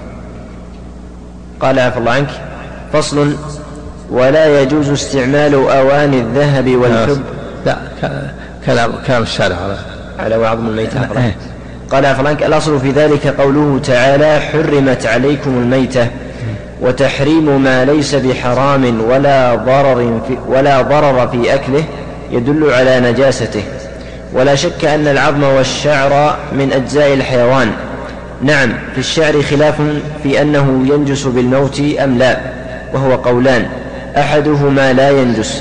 قال عفى الله عنك: فصل: ولا يجوز استعمال أواني الذهب والفضة. لا كلام الشارع على وعظم الميتة. قال عفى الله عنك: الأصل في ذلك قوله تعالى: حرمت عليكم الميتة، وتحريم ما ليس بحرام ولا ضرر في أكله يدل على نجاسته. ولا شك أن العظم والشعر من أجزاء الحيوان. نعم، في الشعر خلاف في أنه ينجس بالموت أم لا، وهو قولان: أحدهما لا ينجس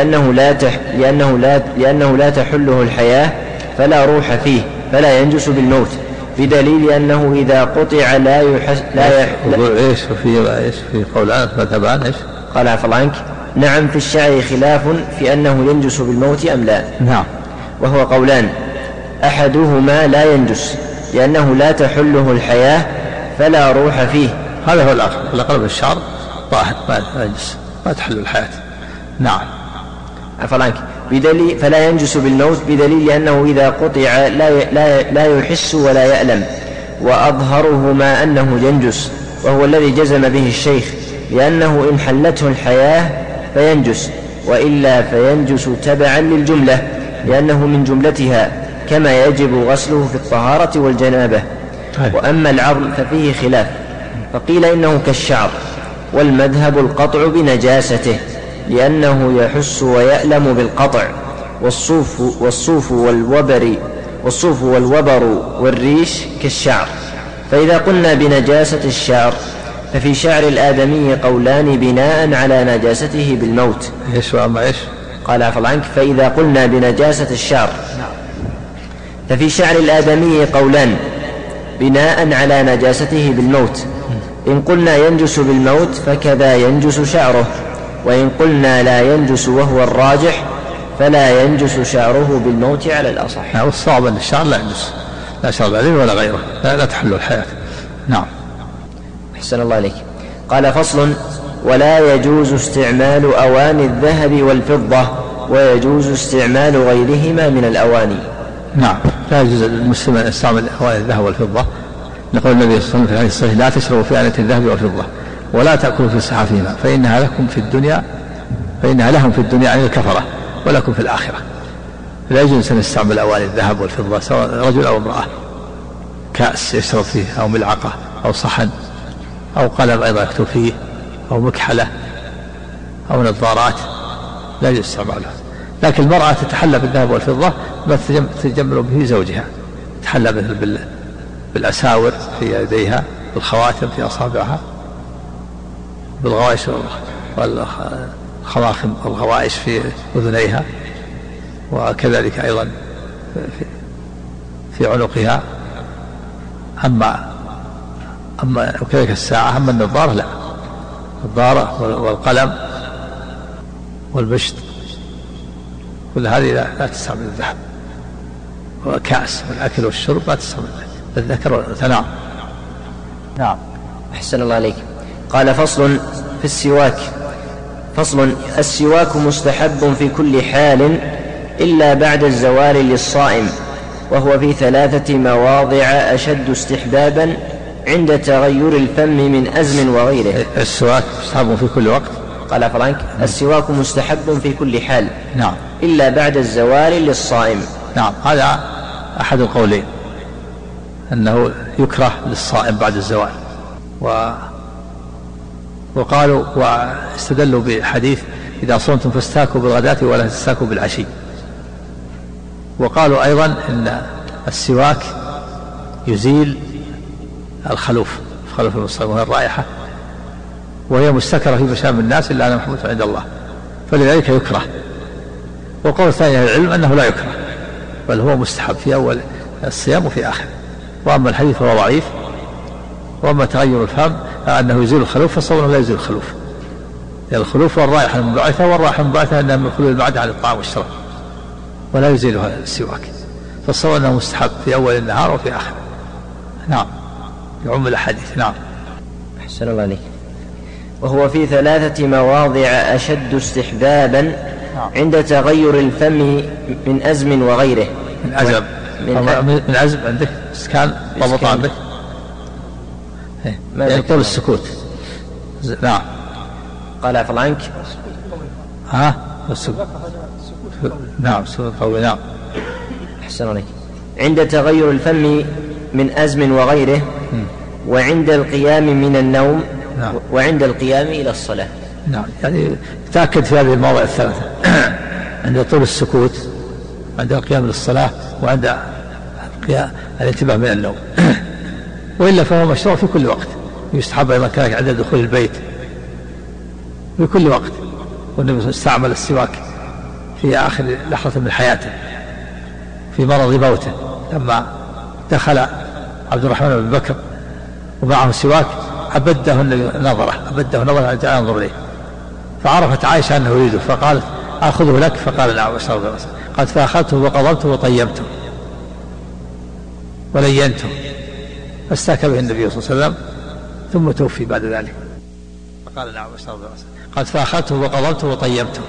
لأنه لا تحله الحياة فلا روح فيه فلا ينجس بالموت، بدليل أنه إذا قطع لا يحس إيش في قولان مذهبان إيش؟ قال عفى الله عنك: نعم، في الشعر خلاف في أنه ينجس بالموت أم لا. نعم. وهو قولان: أحدهما لا ينجس لأنه لا تحله الحياة فلا روح فيه. هذا هو الأقرب. الشعر طاهر ما ينجس، ما تحل الحياة. نعم. عفى الله عنك: بدليل فلا ينجس بالموت، بدليل أنه إذا قطع لا يحس ولا يألم، وأظهرهما أنه ينجس، وهو الذي جزم به الشيخ، لأنه إن حلته الحياة فينجس، وإلا فينجس تبعا للجملة، لأنه من جملتها، كما يجب غسله في الطهارة والجنابة. وأما العظم ففيه خلاف، فقيل إنه كالشعر، والمذهب القطع بنجاسته، لأنه يحس ويألم بالقطع. والصوف والوبر والريش كالشعر. فإذا قلنا بنجاسة الشعر ففي شعر الآدمي قولان بناء على نجاسته بالموت. إيش وأما إيش؟ قال عفى الله عنك: فإذا قلنا بنجاسة الشعر ففي شعر الآدمي قولان بناء على نجاسته بالموت. إن قلنا ينجس بالموت فكذا ينجس شعره، وإن قلنا لا ينجس وهو الراجح فلا ينجس شعره بالموت على الأصح. والصواب أن الشعر لا ينجس، لا شعر بعدين ولا غيره، لا تحل الحياة. نعم. أحسن الله عليك. قال: فصل: ولا يجوز استعمال أواني الذهب والفضة، ويجوز استعمال غيرهما من الأواني. نعم، لا يجوز للمسلم أن يستعمل أواني الذهب والفضة، لقول النبي صلى الله عليه وسلم في الحديث الصحيح: لا تشربوا في آنية الذهب والفضة ولا تأكلوا في صحافهما فإنها لهم في الدنيا عن الكفرة ولكم في الآخرة. لا يجوز أن يستعمل أواني الذهب والفضة سواء رجل أو امرأة، كأس يشرب فيه أو ملعقة أو صحن أو قلم أيضا يكتب فيه أو مكحلة أو نظارات، لا يجوز استعمالها. لكن المرأة تتحلى بالذهب والفضة ما تتجمل به زوجها، تتحلى مثل بالأساور في يديها، بالخواتم في أصابعها، بالغوائش والخواخم والغوائش في أذنيها، وكذلك أيضا في عنقها. أما وكذلك الساعة. أما النظارة لا، النظارة والقلم والمشط كل هذه لا تستعمل الذهب. وكأس والأكل والشرب لا تستعمل الذكر والأنثى. نعم. نعم. أحسن الله عليك. قال: فصل في السواك. فصل: السواك مستحب في كل حال إلا بعد الزوال للصائم، وهو في 3 مواضع أشد استحبابا عند تغير الفم من أزم وغيره. السواك مستحب في كل وقت. قال فرانك: السواك مستحب في كل حال. نعم. إلا بعد الزوال للصائم. نعم، هذا أحد القولين، أنه يكره للصائم بعد الزوال. وقالوا واستدلوا بحديث: إذا صمتم فاستاكوا بالغداة ولا تستاكوا بالعشي. وقالوا أيضا إن السواك يزيل الخلوف المصطلح وهي الرائحة، وهي مستكرة في مشام الناس إلا أنها محمودة عند الله، فلذلك يكره. وقول ثاني العلم أنه لا يكره، بل هو مستحب في أول الصيام وفي آخره. وأما الحديث فهو ضعيف. وأما تغير الفم أنه يزيل الخلوف، فالصوم لا يزيل الخلوف، يعني الخلوف والرائحة المنبعثة، والرائحة المنبعثة أنها من خلول المعدة عن الطعام والشراب، ولا يزيلها السواك. فالصوم أنه مستحب في أول النهار وفي آخره. نعم، يعم الأحاديث. نعم. أحسن الله عليك. وهو في 3 مواضع أشد استحبابا عند تغير الفم من أزم وغيره. من أزم من أزم عندك إسكان ضبط عندك يعني طول السكوت. نعم. قال فرانك: السكوت. نعم، سكوت قوي. نعم. أحسن عليك. عند تغير الفم من أزم وغيره، وعند القيام من النوم، نعم. وعند القيام إلى الصلاة. نعم، يعني تأكد في هذه المواضع الثلاثة عند طول السكوت، عند القيام للصلاة، وعند الانتباه من النوم. وإلا فهو مشروع في كل وقت. يستحب أيضا كذلك عند دخول البيت في كل وقت. والنبي استعمل السواك في آخر لحظة من حياته في مرض موته، لما دخل عبد الرحمن بن بكر ومعه سواك أبده نظرة جاء ينظر إليه، فعرفت عائشة أنه يريده، فقالت: أخذه لك؟ فقال: نعم. واشرب برأسه. قالت: فأخذته وقضمته وطيبته ولينته، فاستاك به النبي صلى الله عليه وسلم ثم توفي بعد ذلك. فقال: نعم. واشرب برأسه. قالت: فأخذته وقضمته وطيبته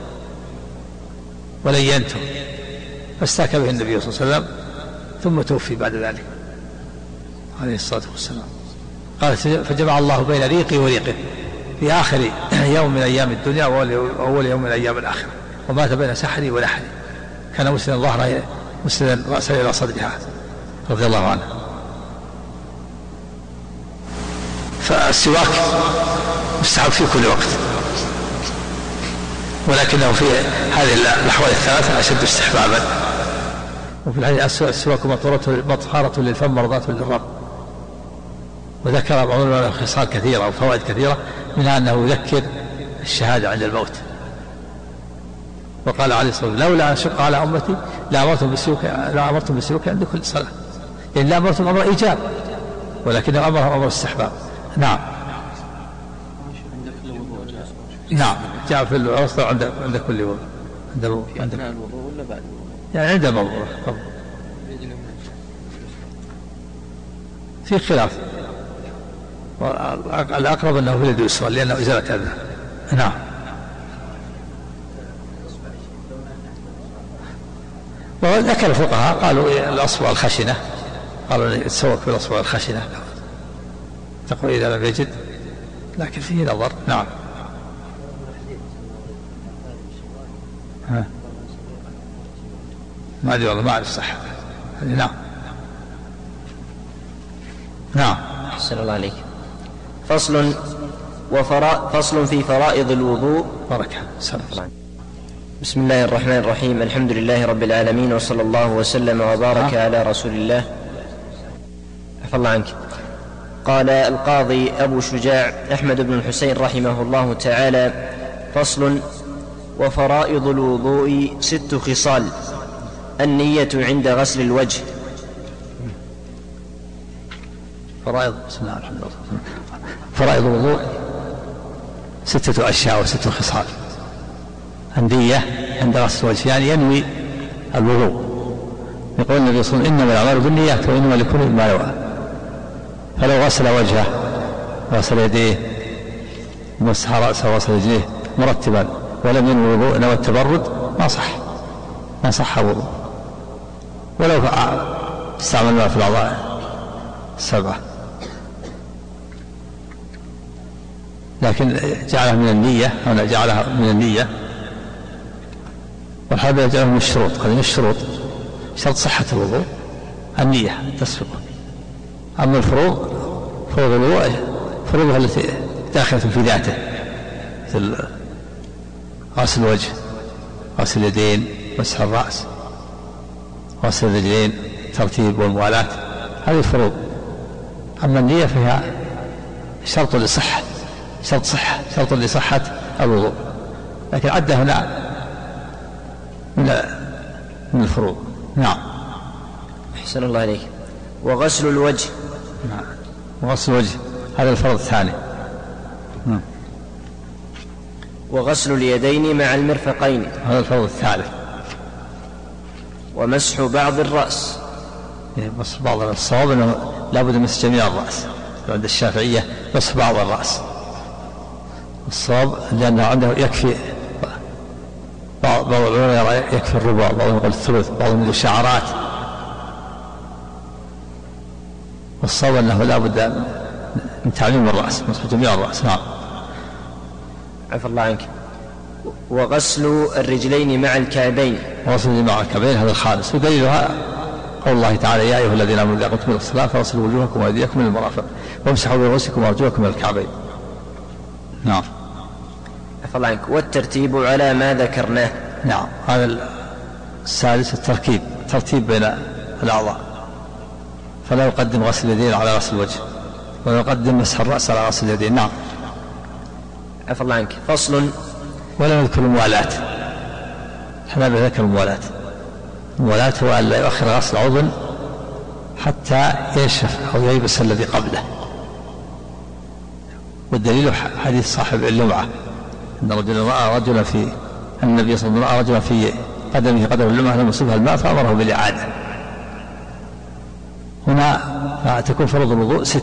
ولينته، فاستاك به النبي صلى الله عليه وسلم ثم توفي بعد ذلك عليه الصلاة والسلام. قالت: فجمع الله بين ريقي وريقه في آخر يوم من أيام الدنيا وأول يوم من أيام الآخرة، ومات بين سحري ونحري، كان مسلم ظهره مسلم رأسه إلى صدرها رضي الله عنه. فالسواك مستحب في كل وقت، ولكنه في هذه الأحوال الثلاثة أشد استحبابا. وفي الحديث: السواك مطهرة للفم مرضاة للرب. وذكر بعض العلماء خصال كثيرة وفوائد كثيرة، منها أنه يذكر الشهادة عند الموت. وقال عليه الصلاة والسلام: لولا أن أشق على أمتي لأمرتم بالسلوك عند كل صلاة. يعني لا أمرتم أمر إيجاب، ولكن أمرهم أمر استحباب. نعم. نعم، جاء في الوسط عند كل وضوء. في أثناء الوضوء ولا بعد الوضوء؟ يعني عند الوضوء في خلاف، والأقرب أنه في اليد اليسرى لأنه إزالة أذى. نعم. وذكر الفقهاء قالوا الأصبع الخشنة، قالوا يتسوق في الأصبع الخشنة تقول إذا لم يجد، لكن فيه نظر. نعم. ما أدري والله، ما أعرف صح. نعم. نعم. أحسن الله عليك. فصل في فرائض الوضوء. بركة. سلام. بسم الله الرحمن الرحيم. الحمد لله رب العالمين، وصلى الله وسلم وبارك على رسول الله. عفى الله عنك. قال القاضي أبو شجاع أحمد بن الحسين رحمه الله تعالى: فصل: وفرائض الوضوء 6 خصال: النية عند غسل الوجه. فرائض. بسم الله الرحمن الرحيم. فرائض الوضوء 6 أشياء و6 خصال. النية عند غسل الوجه، يعني ينوي الوضوء. يقول النبي صلى الله عليه وسلم: إنما الأعمال بالنيات وإنما لكل ما نوى. فلو غسل وجهه وغسل يديه ومسح رأسه وغسل رجليه مرتبا ولم ينوي الوضوء، نوى التبرد، ما صح وضوء. ولو استعمل الماء في الأعضاء 7، لكن جعلها من النية، هنا جعلها من النية، والحنابلة جعلها من الشروط. هذه من الشروط، شرط صحة الوضوء النية تسبقه. أما الفروض، فروض الوضوء فروضها التي داخلة في ذاته، مثل غسل الوجه، غسل اليدين، مسح الرأس، غسل الرجلين، ترتيب والموالاة، هذه الفروض. أما النية فيها شرط لصحة، شرط لصحة الوضوء، لكن عد هنا من الفروض. نعم. أحسن الله عليك. وغسل الوجه. نعم. وغسل الوجه هذا الفرض الثاني. نعم. وغسل اليدين مع المرفقين هذا الفرض الثالث. ومسح بعض الرأس. مسح بعض الرأس، الصواب أنه لابد من مسح جميع الرأس، عند الشافعية مسح بعض الرأس، الصواب لأنه عنده يكفي، بعض العلماء يرى يكفي الربع، بعضهم يقول الثلث، بعضهم يقول شعرات، والصواب أنه لا بد من تعميم الرأس، مسح جميع الرأس. نعم. عفى الله عنك. وغسل الرجلين مع الكعبين. وغسل الرجلين مع الكعبين هذا الخامس، ودليلها قول الله تعالى: يا أيها الذين آمنوا إذا قمتم إلى الصلاة فاغسلوا وجوهكم وأيديكم إلى المرافق وامسحوا برؤوسكم وأرجلكم إلى الكعبين. نعم. عفى الله عنك. والترتيب على ما ذكرناه. نعم. هذا السادس ترتيب بين الأعضاء، فلا يقدم غسل اليدين على غسل الوجه، ولا يقدم مسح الرأس على غسل اليدين. نعم. عفى الله عنك. فصل. ولا نذكر الموالاة، الحنابلة ذكر الموالاة. الموالاة هو أن لا يؤخر غسل عضو حتى ينشف أو ييبس الذي قبله، والدليل حديث صاحب اللمعة أن رجلا رأى رجلا في النبي صلى الله عليه وسلم رجلا في قدمه قدم اللمعة لم يصبها الماء فأمره بالإعادة. هنا تكون فرض الوضوء 6: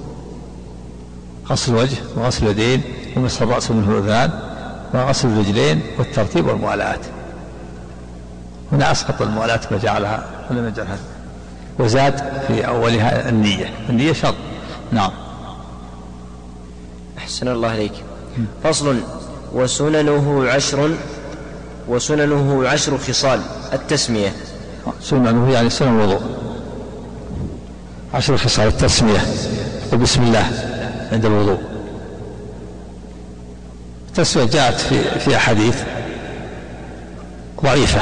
غسل الوجه وغسل اليدين ومسح الرأس منه الأذنان وغسل الرجلين والترتيب والموالاة. هنا أسقط الموالاة وجعلها ولم يجعلها، وزاد في أولها النية شرط. نعم. أحسن الله عليك. فصل. وسننه 10 خصال. التسمية. سننه يعني سنن الوضوء 10 خصال. التسمية وبسم الله عند الوضوء. التسمية جاءت في أحاديث ضعيفة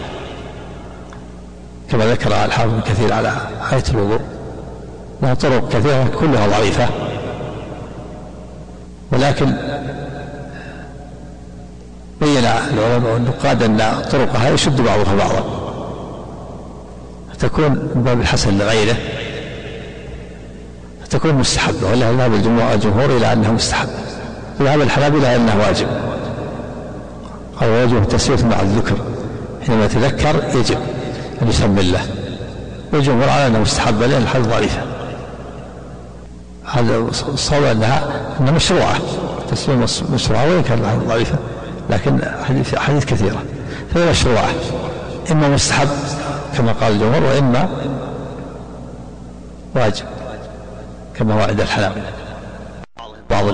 كما ذكر الحافظ ابن كثير على آية الوضوء، لها طرق كثيرة كلها ضعيفة، ولكن بين العلماء والنقاد أن طرقها يشد بعضها بعضا، تكون من باب الحسن لغيره، تكون مستحبة، ولا ذهب الجمهور إلى أنها مستحبة، وذهب الحنابلة أنه واجب. قال: ويجب التسمية مع الذكر، حينما يتذكر يجب أن يسمي الله. والجمهور على أنها مستحبة لأن الحديث ضعيفة. هذا الصواب أنها مشروعة، التسمية مشروعة وإن كانت ضعيفة، لكن حديث كثيرة، فهي مشروعة، إما مستحب كما قال الجمهور، وإما واجب كما هو عند الحنابلة. بعض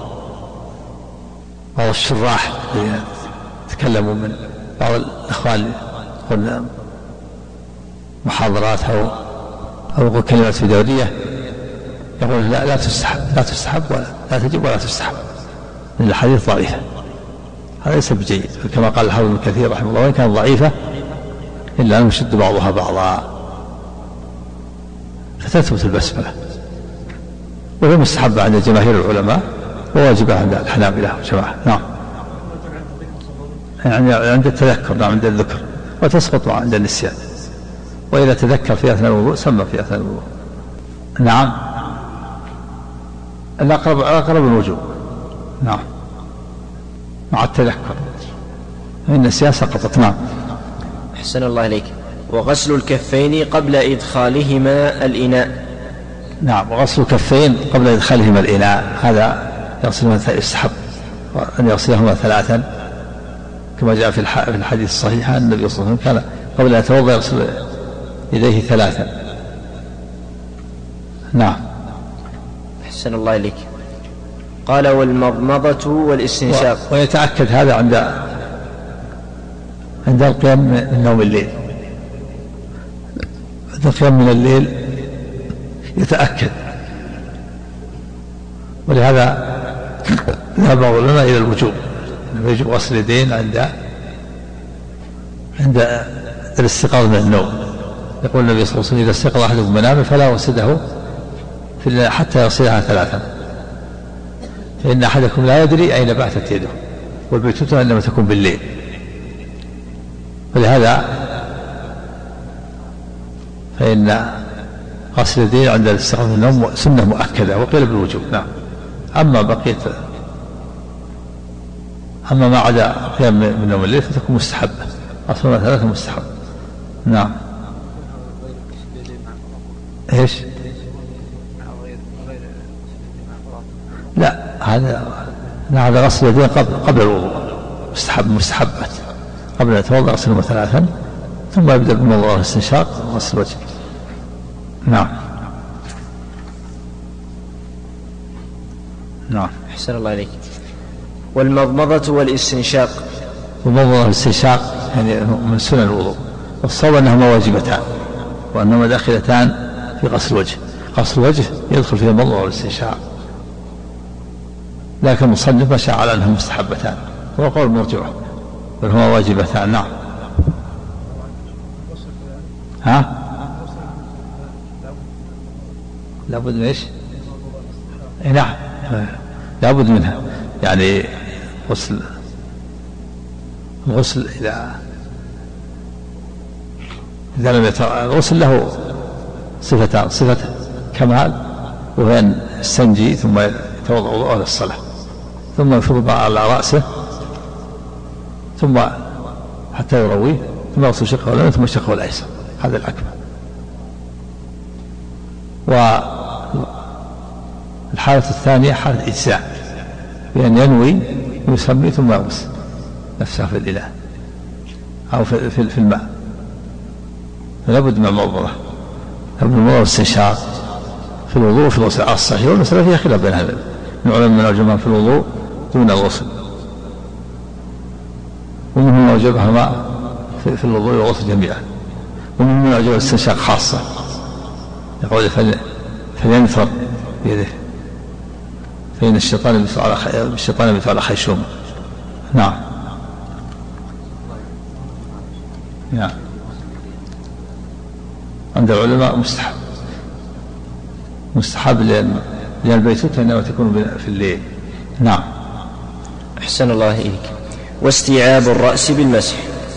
الشراح تكلموا من بعض الإخوان يقول محاضرات أو كلمات فيديوية، يقول لا تستحب ولا لا تجب ولا تستحب، لأن الحديث ضعيفة. هذا ليس بجيد، كما قال الحافظ ابن كثير رحمه الله: وإن كانت ضعيفة إلا أن يشد بعضها بعضا، فتثبت البسملة، وهي مستحبة عند جماهير العلماء وواجبة عند الحنابلة والجماعة. نعم. يعني عند التذكر، نعم، عند الذكر، وتسقط عند النسيان، وإذا تذكر في أثناء الوضوء سمى في أثناء الوضوء. نعم. الأقرب الوجوب. نعم، مع التذكر، إن النسيان سقطت. نعم. أحسن الله عليك. وغسل الكفين قبل إدخالهما الإناء. نعم. وغسل الكفين قبل إدخالهما الإناء، هذا يستحب أن يغسلهما 3، كما جاء في الحديث الصحيح أن النبي صلى الله عليه وسلم كان قبل أن يتوضأ يغسل يديه ثلاثا. نعم. أحسن الله إليك. قال والمضمضة والاستنشاق. ويتأكد هذا عند القيام من نوم الليل. عند القيام من الليل يتأكد، ولهذا ذهب بعضنا إلى الوجوب، يجب غسل اليدين عند الاستيقاظ من النوم. يقول النبي صلى الله عليه وسلم: إذا استيقظ أحدكم منامه فلا يغسله حتى يغسلها ثلاثا، فإن أحدكم لا يدري أين باتت يده، والبيتوتة إنما تكون بالليل. ولهذا فإن غسل اليدين عند الاستيقاظ من النوم سنة مؤكدة، وقيل بالوجوب. نعم. أما ما عدا قيام من نوم الليل فتكون مستحبة، أصلها ثلاثة مستحب. نعم. ايش؟ لا، هذا غسل اليدين قبل الوضوء، مستحبات قبل أن يتوضأ غسلهما ثلاثا، ثم يبدأ بالمضمضة والاستنشاق وغسل الوجه. نعم. نعم. أحسن الله إليك. والمضمضة والاستنشاق. والمضمضة والاستنشاق يعني من سنن الوضوء، والصواب أنهما واجبتان وأنهما داخلتان في غسل الوجه. غسل الوجه يدخل فيه المضمضة والاستنشاق، لكن المصنف مشى على أنهما مستحبتان، هو قول مرجوح، بل هما واجبتان. نعم. لابد من ايش؟ نعم، لابد منها، يعني الغسل إذا لم الغسل له صفتان: صفة كمال وهي أن يستنجي ثم يتوضأ وضوءه للصلاة، ثم يفرض على رأسه ثم حتى يرويه، ثم يغسل شقه اليمين ثم شقه الأيسر، هذا الأكمل. والحالة الثانية حالة إجزاء، بأن ينوي ويسمي ثم يغسل نفسه في الإناء أو في الماء، فلابد من المضمضة والاستنشاق في الوضوء وفي الغسل على الصحيح، والمسألة فيها خلاف بين أهل العلماء، من أوجبها في الوضوء دون الغسل، ومنهم من أوجبها في الوضوء والغسل جميعا، ومنهم من أوجب الاستنشاق خاصة، يقول فلينثر بيده فإن الشيطان يبث على خيشومه. نعم. نعم. عند العلماء مستحب لأن البيتوتة إنما تكون في الليل. نعم. أحسن الله إليك. واستيعاب الرأس بالمسح،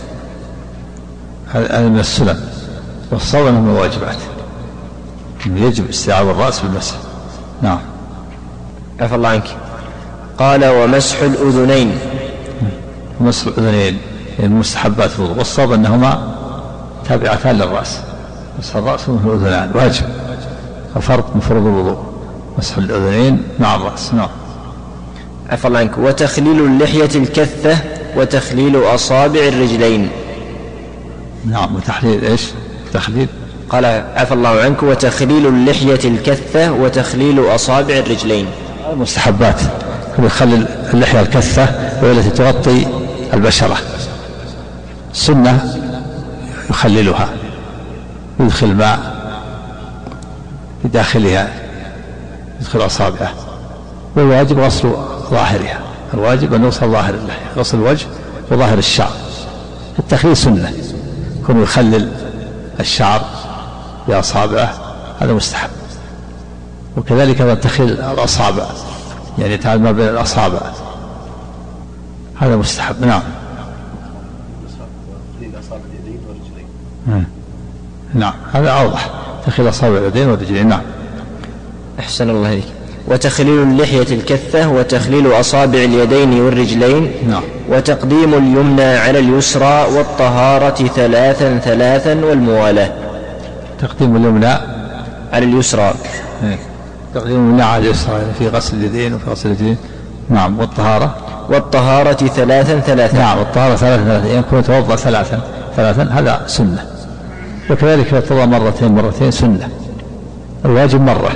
هذا من السنن، والصواب أنه من الواجبات، يجب استيعاب الرأس بالمسح. نعم. عفى الله عنك. قال ومسح الأذنين. ومسح الأذنين يعني المستحبات في الوضوء، والصواب أنهما تابعتان للرأس، مسح الرأس ومسح الأذنين واجب، وفرض من فروض الوضوء، مسح الأذنين مع الرأس. نعم. عفى الله عنك. وتخليل اللحية الكثة وتخليل أصابع الرجلين. نعم. وتحليل ايش؟ تخليل. قال عفى الله عنك وتخليل اللحية الكثة وتخليل أصابع الرجلين. مستحبات، كما يخلل اللحية الكثة وهي التي تغطي البشرة، سنة يخللها، يدخل الماء في داخلها، يدخل أصابعه، والواجب غسل ظاهرها، الواجب أن يغسل ظاهر اللحية، غسل الوجه وظاهر الشعر. التخليل سنة، كونه يخلل الشعر بأصابعه هذا مستحب، وكذلك تخليل الأصابع، يعني يتعامل ما بين الأصابع، هذا مستحب. نعم. نعم، هذا أوضح، تخليل أصابع اليدين والرجلين. نعم. أحسن الله إليك. وتخليل اللحية الكثة وتخليل أصابع اليدين والرجلين. نعم. وتقديم اليمنى على اليسرى والطهارة ثلاثا والموالاة. تقديم اليمنى على اليسرى. تقديم اليمنى على اليسرى يعني في غسل اليدين وفي غسل الرجلين. نعم. والطهارة ثلاثا. نعم. والطهارة ثلاثا يعني يكون يتوضأ ثلاثا هذا سنة، وكذلك لو توضأ مرتين سنة، الواجب مرة.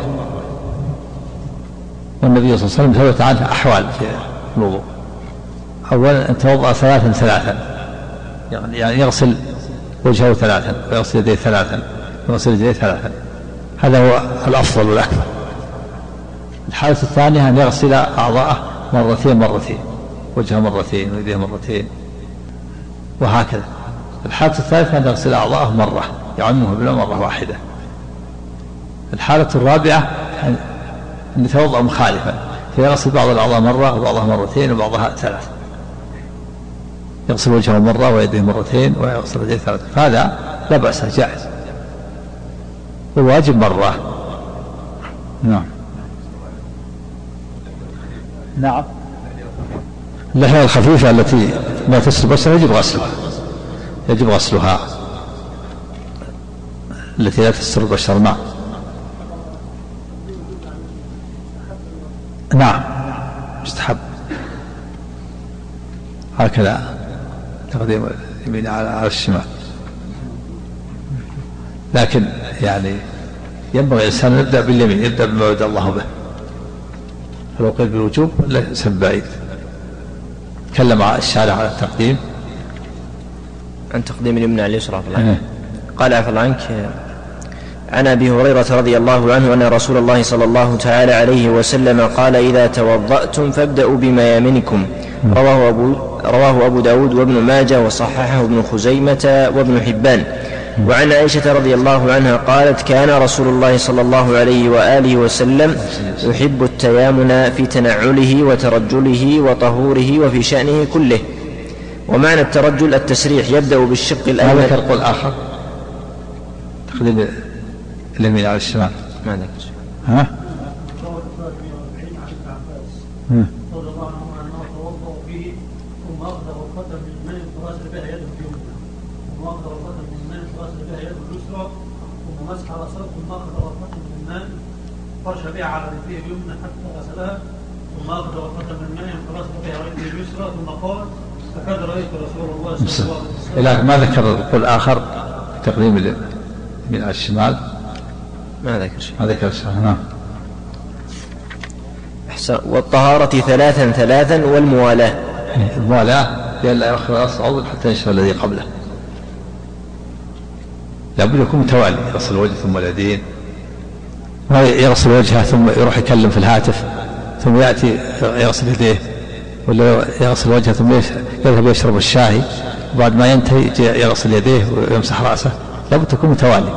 والنبي صلى الله عليه وسلم ثبت عنه أحوال في الوضوء. أولا أن توضأ ثلاثا، يعني يغسل وجهه ثلاثا، ويغسل يديه ثلاثا، ويغسل يديه ثلاثا، هذا هو الأفضل والأكمل. الحالة الثانية أن يغسل أعضاءه مرتين، وجهه مرتين ويديه مرتين، وهكذا. الحالة الثالثة أن يغسل أعضاءه مرة، يعمه بلا مرة واحدة. الحالة الرابعة أن يتوضأ مخالفا، فيغسل بعض الأعضاء مرة وبعضها مرتين وبعضها ثلاث، يغسل وجهه مرة ويديه مرتين ويغسل يديه ثلاث، هذا لا بأس، جائز. والواجب مرة. نعم. اللحية الخفيفة التي لا تسر البشرة يجب غسلها، التي لا تسر البشرة. نعم مستحب، هكذا تقديم اليمين على الشمال. لكن يعني ينبغي الإنسان أن يبدأ باليمين، يبدأ بما بدأ الله به. فلو قيل بالوجوب ليس بعيد. تكلم الشارع على التقديم، عن تقديم اليمنى على اليسرى. قال عفى الله عنك: عن أبي هريرة رضي الله عنه أن رسول الله صلى الله تعالى عليه وسلم قال: إذا توضأتم فابدأوا بميامنكم. رواه أبو داود وابن ماجه وصححه ابن خزيمة وابن حبان. وعن عائشة رضي الله عنها قالت: كان رسول الله صلى الله عليه وآله وسلم يحب التيامن في تنعله وترجله وطهوره وفي شأنه كله. ومعنى الترجل التسريح، يبدأ بالشق الأيمن. هذا كالقول آخر، تقديم اليمين على الشمال. ما ذكر. ها؟ ومسح على صدره ثم اخذ رفقه من الماء فرش بها على رجليه اليمنى حتى غسلها ثم اخذ رفقه من الماء فرش بها رجليه اليسرى ثم قال: لقد رايت رسول الله صلى الله عليه وسلم. ما ذكر القول اخر تقديم اليمين على الشمال، ما ذكر شيء. ما ذكر شيء. نعم. والطهارة ثلاثا والموالاة. الموالاة لئلا يؤخر رأس العضو حتى ينشف الذي قبله، لابد يكون متوالي، يغسل الوجه ثم اليدين، ما يغسل وجهه ثم يروح يكلم في الهاتف ثم يأتي يغسل يديه، ولا يغسل وجهه ثم يذهب يشرب الشاي وبعد ما ينتهي يغسل يديه ويمسح رأسه. لابد تكون متوالي،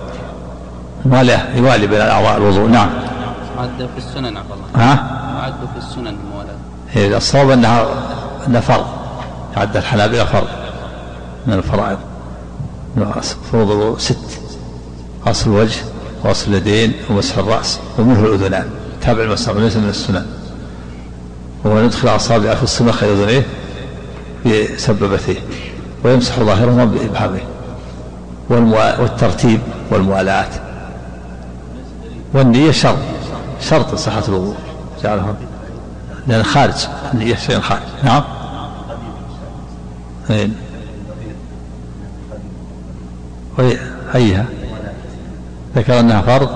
يوالي بين أعضاء الوضوء. نعم. معد في السنن عفوا الله. معد في السنن الموالاة. الصواب أنها فرض، يعد الحنابلة فرض من الفرائض. فروض الوضوء 6: غسل الوجه وغسل اليدين ومسح الرأس ومنه الأذنان، تابع المسح وليس من السنن. وهو ندخل أصابعه في السمخ أذنيه بسببتيه ويمسح ظاهرهما بإبهامه. والترتيب والموالاة والنية شرط صحة الوضوء، جعلها لأن خارج النية شيء خارج. نعم. أيها ذكر أنها فرض.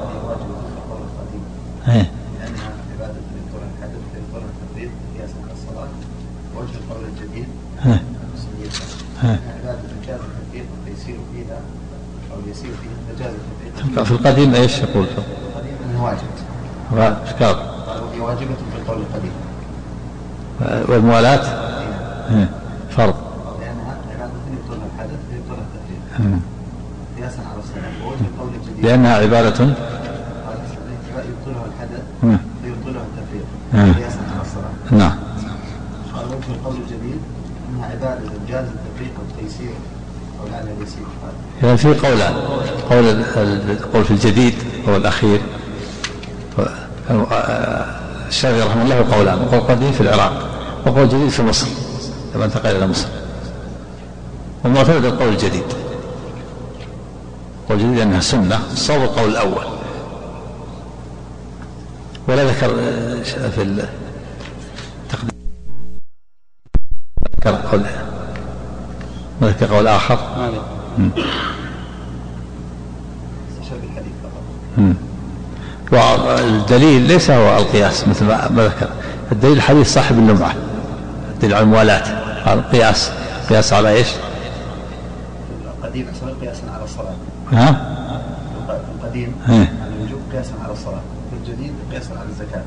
في القديم ايش يقول؟ واجب. واجبة في القول القديم. والموالاة فرض. لأنها عبادة يبطلها الحدث يبطلها التفريق. قياسا على الصلاة. ووجه القول الجديد. لأنها عبادة يبطلها الحدث يبطلها التفريق. قياسا على الصلاة. نعم. ووجه القول الجديد أنها عبادة جاز التفريق والتيسير أو على اليسير. يعني في قولان، قول في الجديد هو الأخير. الشافعي رحمه الله قولان: قول قديم في العراق وقول جديد في مصر لما انتقل إلى مصر. ومعتمد القول الجديد، قول الجديد أنها سنة، الصواب القول الأول. ولا ذكر في التقديم ذكر قول آخر. والدليل ليس هو القياس مثل ما ذكر، الدليل حديث صاحب اللمعة، الدليل على الموالاة، قياس على ايش؟ القديم أحسن قياسا على الصلاة. ها؟ القديم على الوجوب قياسا على الصلاة، والجديد قياسا على الزكاة.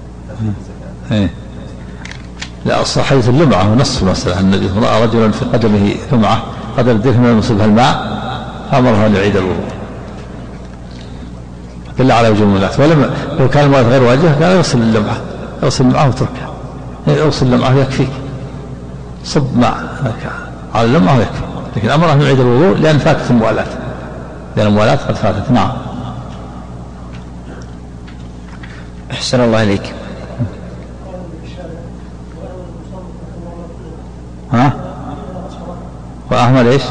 لا، أصل حديث اللمعة ونص المسألة، النبي رأى رجلا في قدمه لمعة قدر الدرهم لم يصبها الماء فأمره أن يعيد الوضوء، دل على وجوب الموالاة. ولم لو كان الموالاة غير واجبة كان يغسل اللمعة، يغسل اللمعة وتركها، يغسل اللمعة يكفيك، صب ماء على اللمعة ويكفي، لكن أمره أن يعيد الوضوء لأن فاتت الموالاة، لأن الموالاة قد فاتت. نعم. أحسن الله إليك. ها؟ وأهمل إيش؟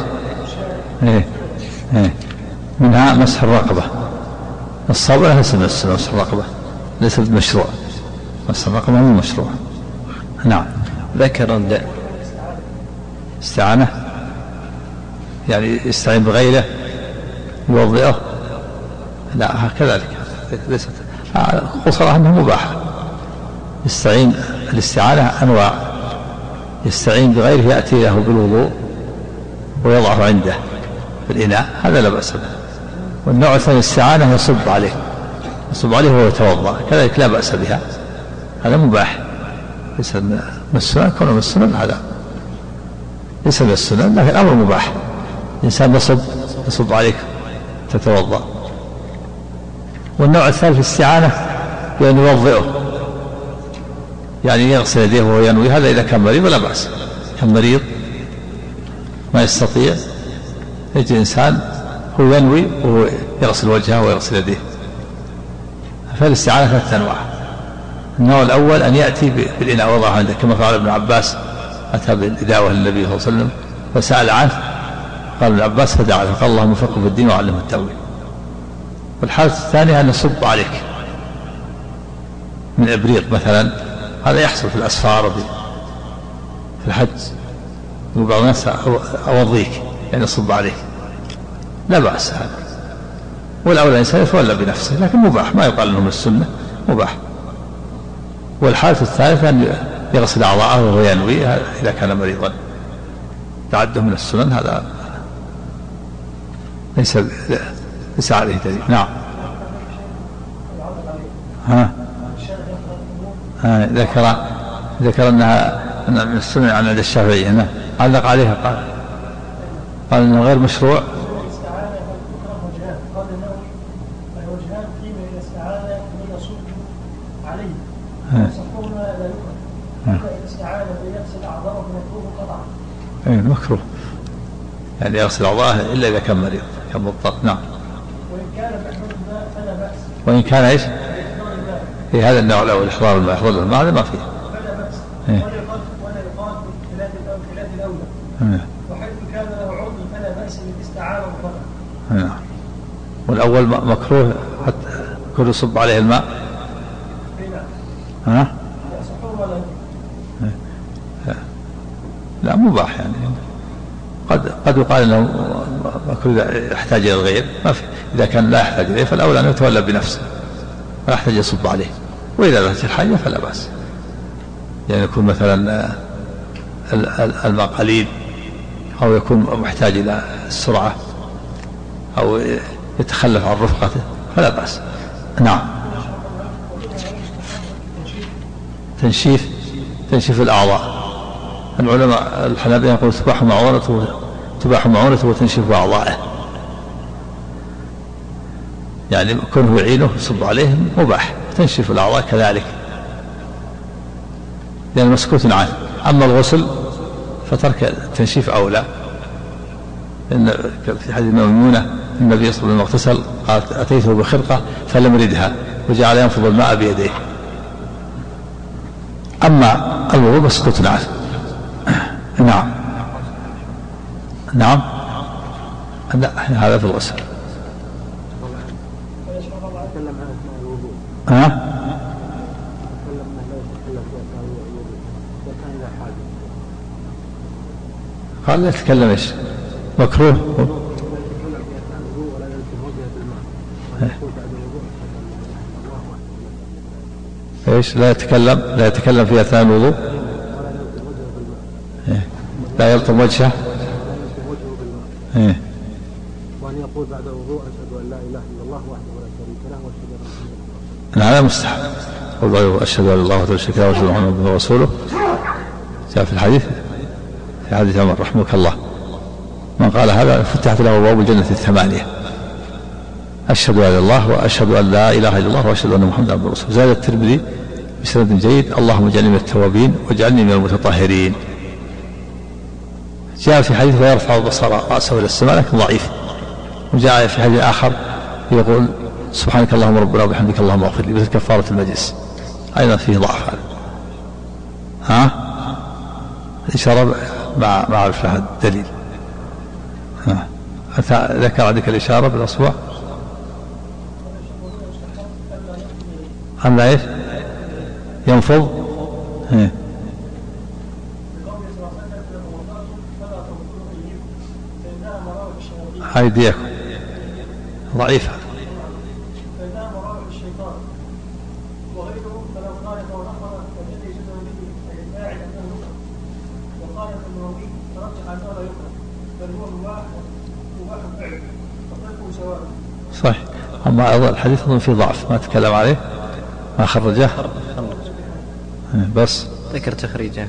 منها مسح الرقبة، الصابرة ليس من السنة، مسح الرقبة ليس بمشروع، مسح الرقبة مو مشروع. نعم. ذكر استعانة يعني يستعين بغيره يوضئه، لا كذلك ليست، قصرها أنها مباحة. يستعين، الاستعانة أنواع، يستعين بغيره يأتي له بالوضوء ويضعه عنده في الإناء، هذا لا بأس به. والنوع الثاني الاستعانة يصب عليه وهو يتوضأ، كذلك لا بأس بها، هذا مباح، ليس من السنن، كونه من السنن هذا ليس من السنن، لكن أمر مباح. الإنسان يصب عليك تتوضأ. والنوع الثالث الاستعانة بأن يوضئه، يعني يغسل يديه وهو ينوي، هذا إذا كان مريض ولا بأس، كان مريض ما يستطيع يجي إنسان هو ينوي وهو يغسل وجهه ويغسل يديه. فالاستعانة 3 أنواع. النوع الأول أن يأتي بالإناء وضعه عنده، كما قال ابن عباس أتى بالإداوة للنبي صلى الله عليه وسلم فسأل عنه، قال ابن عباس فدعا له، قال اللهم وفقه في الدين وعلمه التأويل. والحالة الثانية أن يصب عليك من إبريق مثلا، هذا يحصل في الأسفار في الحج، وبعض الناس أوضيك يعني يصب عليك، لا بأس هذا. والأولى الإنسان يتولى بنفسه، لكن مباح، ما يقال أنه من السنة، مباح. والحالة الثالثة أن يغسل أعضاءه وهو ينوي، إذا كان مريضا، تعده من السنن، هذا ليس عليه دليل. نعم. ذكر أنها من السنن عند الشافعي، هنا علق عليها، قال أنه غير مشروع. مكروه يعني يغسل أعضاءه إلا إذا كان مريض، كان مضطر. نعم. وإن كان إيش؟ في هذا النوع الأول إحضار الماء، إحضار الماء هذا ما فيه. ولا يقال بخلاف الأولى، وحيث كان له عضو فلا بأس بالاستعانة فقط. نعم. والأول مكروه حتى كل يصب عليه الماء. لا مباح يعني، قد يقال انه مكروه اذا يحتاج الى الغير، ما في، اذا كان لا يحتاج اليه فالاولى ان يتولى بنفسه لا يحتاج يصب عليه، واذا ذات الحاجه فلا باس، يعني يكون مثلا الماء قليل او يكون محتاج الى السرعه او يتخلف عن رفقته فلا باس. نعم. تنشيف الاعضاء، العلماء الحنابلة يقول تباح معونته وتنشيف أعضائه، يعني كونه يعينه يصب عليه مباح، تنشيف الأعضاء كذلك لأن مسكوت عنه. أما الغسل فترك التنشيف أولى، إن في حديث ميمونة النبي صلى الله عليه وسلم اغتسل قالت أتيته بخرقة فلم يردها وجعل ينفض الماء بيديه. أما الوضوء مسكوت عنه. نعم. لا هذا في الغسل. قال لا يتكلم ايش؟ مكروه. ايش؟ لا يتكلم في اثناء الوضوء، لا يلطم وجهه، وأن يقول بعد وضوء أشهد أن لا إله إلا الله وحده لا شريك له وأشهد أن محمدا رسول الله. هذا مستحب. قل أشهد أن الله وحده لا شريك له وأشهد أن محمدا رسوله، جاء في الحديث، في حديث عمر رحمك الله، من قال هذا فتحت له أبواب الجنة 8: أشهد أن الله وأشهد أن لا إله إلا الله وأشهد أن محمدا عبده ورسوله. زاد الترمذي بسند جيد: اللهم اجعلني من التوابين واجعلني من المتطهرين. جاء في حديث: ويرفع البصر رأسه إلى السماء، لكن ضعيف. وجاء في حديث آخر يقول: سبحانك اللهم ربنا وبحمدك اللهم اغفر لي، مثل كفارة المجلس، أيضا فيه ضعف هذا. الإشارة ما أعرف لها دليل. ذكر عندك الإشارة بالأصبع أن لا إيش؟ ينفض. أيديكم ضعيفة. صحيح. أما الحديث أظن فيه ضعف، ما تكلم عليه، ما خرجه، بس ذكر تخريجه.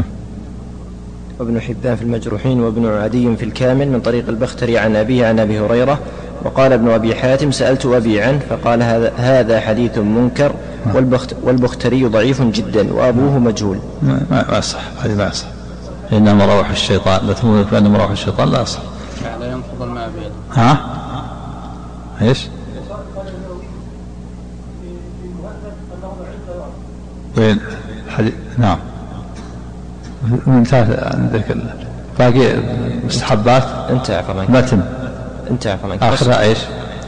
وابن حبان في المجروحين، وابن عدي في الكامل من طريق البختري عن أبيه عن أبي هريرة. وقال ابن أبي حاتم: سألت أبي عنه فقال: هذا حديث منكر، والبختري ضعيف جدا وأبوه مجهول. ما يصح، هذه ما يصح. إنما مراوح الشيطان، لا تموت بأن مراوح الشيطان لا يصح. لا ينفض الماء بيده. ايش؟ وين الحديث؟ نعم. انتهى عندك باقي مستحبات. انتهى فمن متن. انتهى فمن آخرها ايش؟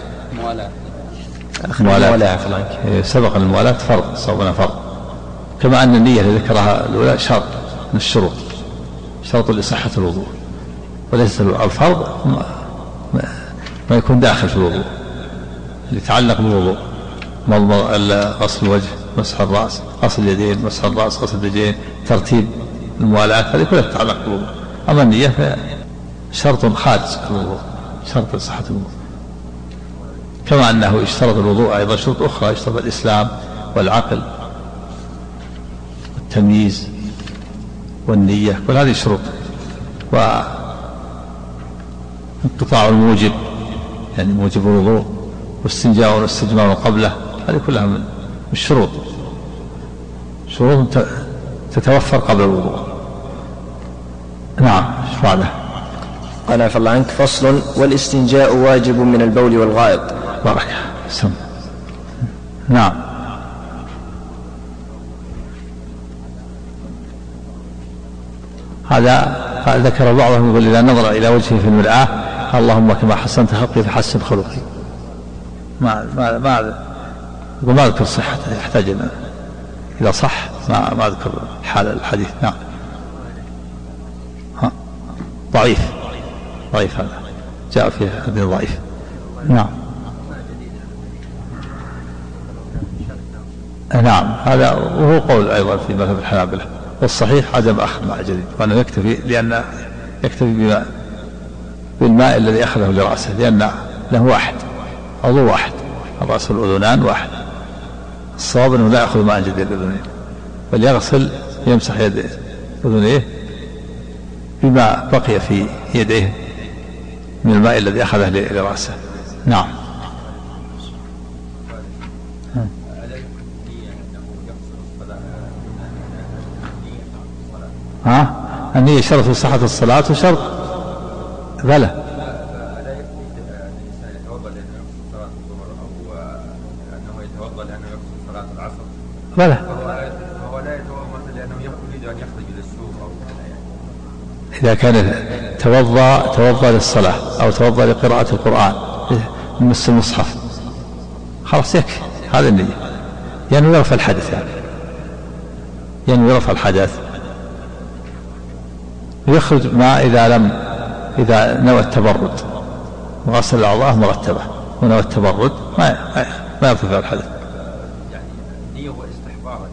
موالاة. سبق الموالاة فرض، صوبنا فرض، كما أن النية اللي ذكرها الأولى شرط من الشروط، شرط لصحة الوضوء، وليس الفرض ما يكون داخل في الوضوء، اللي يتعلق بالوضوء، غسل الوجه، مسح الرأس، غسل اليدين، مسح الرأس، غسل اليدين، ترتيب الموالاة، هذه كلها تتعلق بالوضوء. أما النية شرط خارج الوضوء، شرط لصحة الوضوء، كما أنه يشترط الوضوء أيضا شروط أخرى، يشترط الإسلام والعقل والتمييز والنية، كل هذه شروط، وانقطاع الموجب يعني موجب الوضوء، واستنجاء والاستجمار قبله، هذه كلها من الشروط، شروط تتوفر قبل الوضوء. نعم. ايش بعده؟ قال عفى الله عنك: فصل: والاستنجاء واجب من البول والغائط. بارك. نعم. هذا ذكر بعضهم يقول: إذا نظر إلى وجهه في المرآة: اللهم كما حسنت خلقي فحسن خلقي. ما أذكر صحته، يحتاج إلى إذا صح ما أذكر حال الحديث. نعم. ضعيف هذا، جاء فيه حديث ضعيف. نعم. نعم. هذا وهو قول أيضا في مذهب الحنابلة، والصحيح عدم أخذ ماء جديد، وأنه يكتفي، لأن يكتفي بالماء الذي أخذه لرأسه، لأن له واحد، عضو واحد، الرأس والأذنان واحد. الصواب أنه لا يأخذ ماء جديد للأذنين، بل يغسل، يمسح يد أذنيه بما بقي في يديه من الماء الذي أخذه لرأسه. نعم. النية شرط في صحة الصلاة وشرط بلى. بلى. فهو لا يتوضأ لأنه يريد أن يخرج إلى السوق أو إذا كان توضأ للصلاة أو توضأ لقراءة القرآن مس المصحف خلاص يكفي، هذا النية، ينوي رفع الحدث، ينوي رفع الحدث، يخرج ما إذا نوى التبرد وغسل الأعضاء مرتبة ونوى التبرد ما يرتفع الحدث. يعني نية واستحبار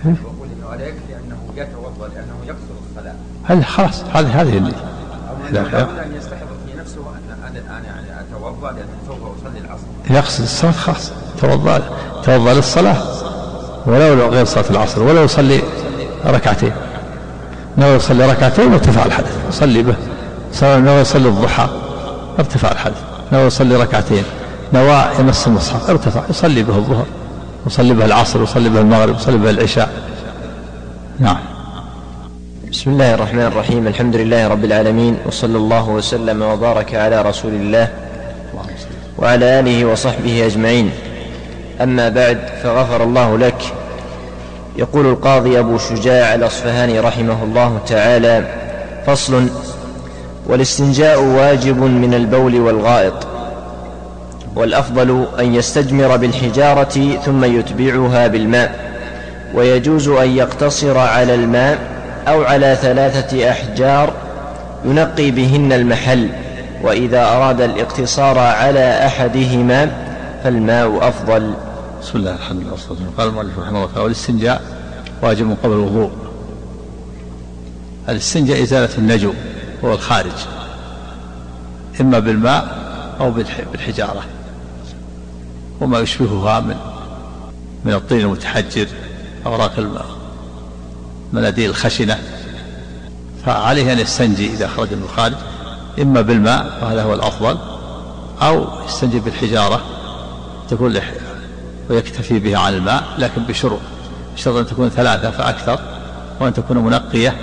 يقول انه لا يكفي انه يتوضا لانه يقصر الصلاه. هذه خلاص هذه اللي لابد ان يستحضر في نفسه ان انا يعني اتوضا لان سوف اصلي العصر. يقصد الصلاه خلاص توضا للصلاه ولو غير صلاه العصر، ولو يصلي ركعتين، نوى يصلي ركعتين وارتفع الحدث يصلي به، نوى يصلي الضحى ارتفع الحدث، نوى يصلي ركعتين، نوى يمس المصحف ارتفع يصلي به الظهر، يصلي به العصر، يصلي به المغرب، يصلي به العشاء. نعم. بسم الله الرحمن الرحيم. الحمد لله رب العالمين، وصلى الله وسلم وبارك على رسول الله وعلى آله وصحبه أجمعين. أما بعد، فغفر الله لك. يقول القاضي أبو شجاع الأصفهاني رحمه الله تعالى: فصل: والاستنجاء واجب من البول والغائط، والأفضل أن يستجمر بالحجارة ثم يتبعها بالماء، ويجوز أن يقتصر على الماء أو على 3 أحجار ينقي بهن المحل، وإذا أراد الاقتصار على أحدهما فالماء أفضل. بسم الله الحمد لله والصلاة والسلام. قال المؤلف رحمه الله تعالى: والاستنجاء واجب من قبل الوضوء. الاستنجاء إزالة النجو هو الخارج، إما بالماء أو بالحجارة وما يشبهها من الطين المتحجر، أوراق المناديل الخشنة، فعليه أن يستنجي إذا خرج من الخارج إما بالماء وهذا هو الأفضل، أو يستنجي بالحجارة تكون ويكتفي بها عن الماء، لكن بشرط أن تكون 3 فأكثر، وأن تكون منقية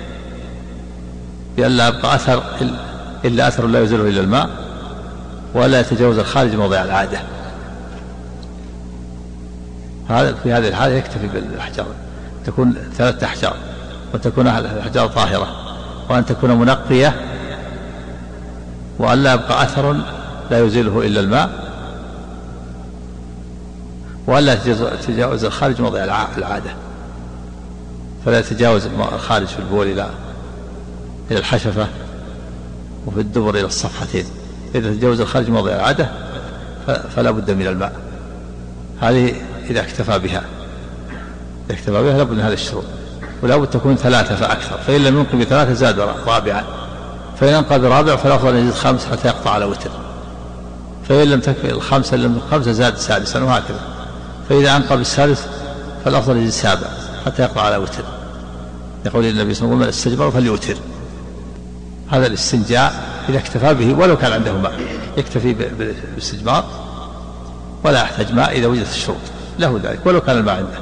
بأن لا يبقى أثر إلا أثر لا يزيله إلا الماء، ولا يتجاوز الخارج موضع العادة. في هذه الحالة يكتفي بالحجارة، تكون 3 أحجار، وتكون الحجارة طاهرة، وأن تكون منقية، وأن لا يبقى أثر لا يزيله إلا الماء، وألا تتجاوز الخارج موضع العادة، فلا يتجاوز الخارج في البول إلى الحشفة، وفي الدبر إلى الصفحتين. إذا تجاوز الخارج موضع العادة فلا بد من الماء. هذه إذا اكتفى بها لابد من هذا الشروط، ولا بد تكون 3 فأكثر، فإن لم ينقل ب3 زاد رابعا، فإن انقل برابع فالأفضل أن يزيد 5 حتى يقطع على وتر، فإن لم تكفي الخمسة زاد 6 وهكذا، فإذا أنقى بالسادس فالأفضل يزيد 7 حتى يقطع على وتر، يقول النبي صلى الله عليه وسلم: من استجمر فليوتر. هذا الاستنجاء إذا اكتفى به ولو كان عنده ماء، يكتفي بالاستجمار ولا يحتاج ماء إذا وجدت الشروط له ذلك، ولو كان الماء عنده.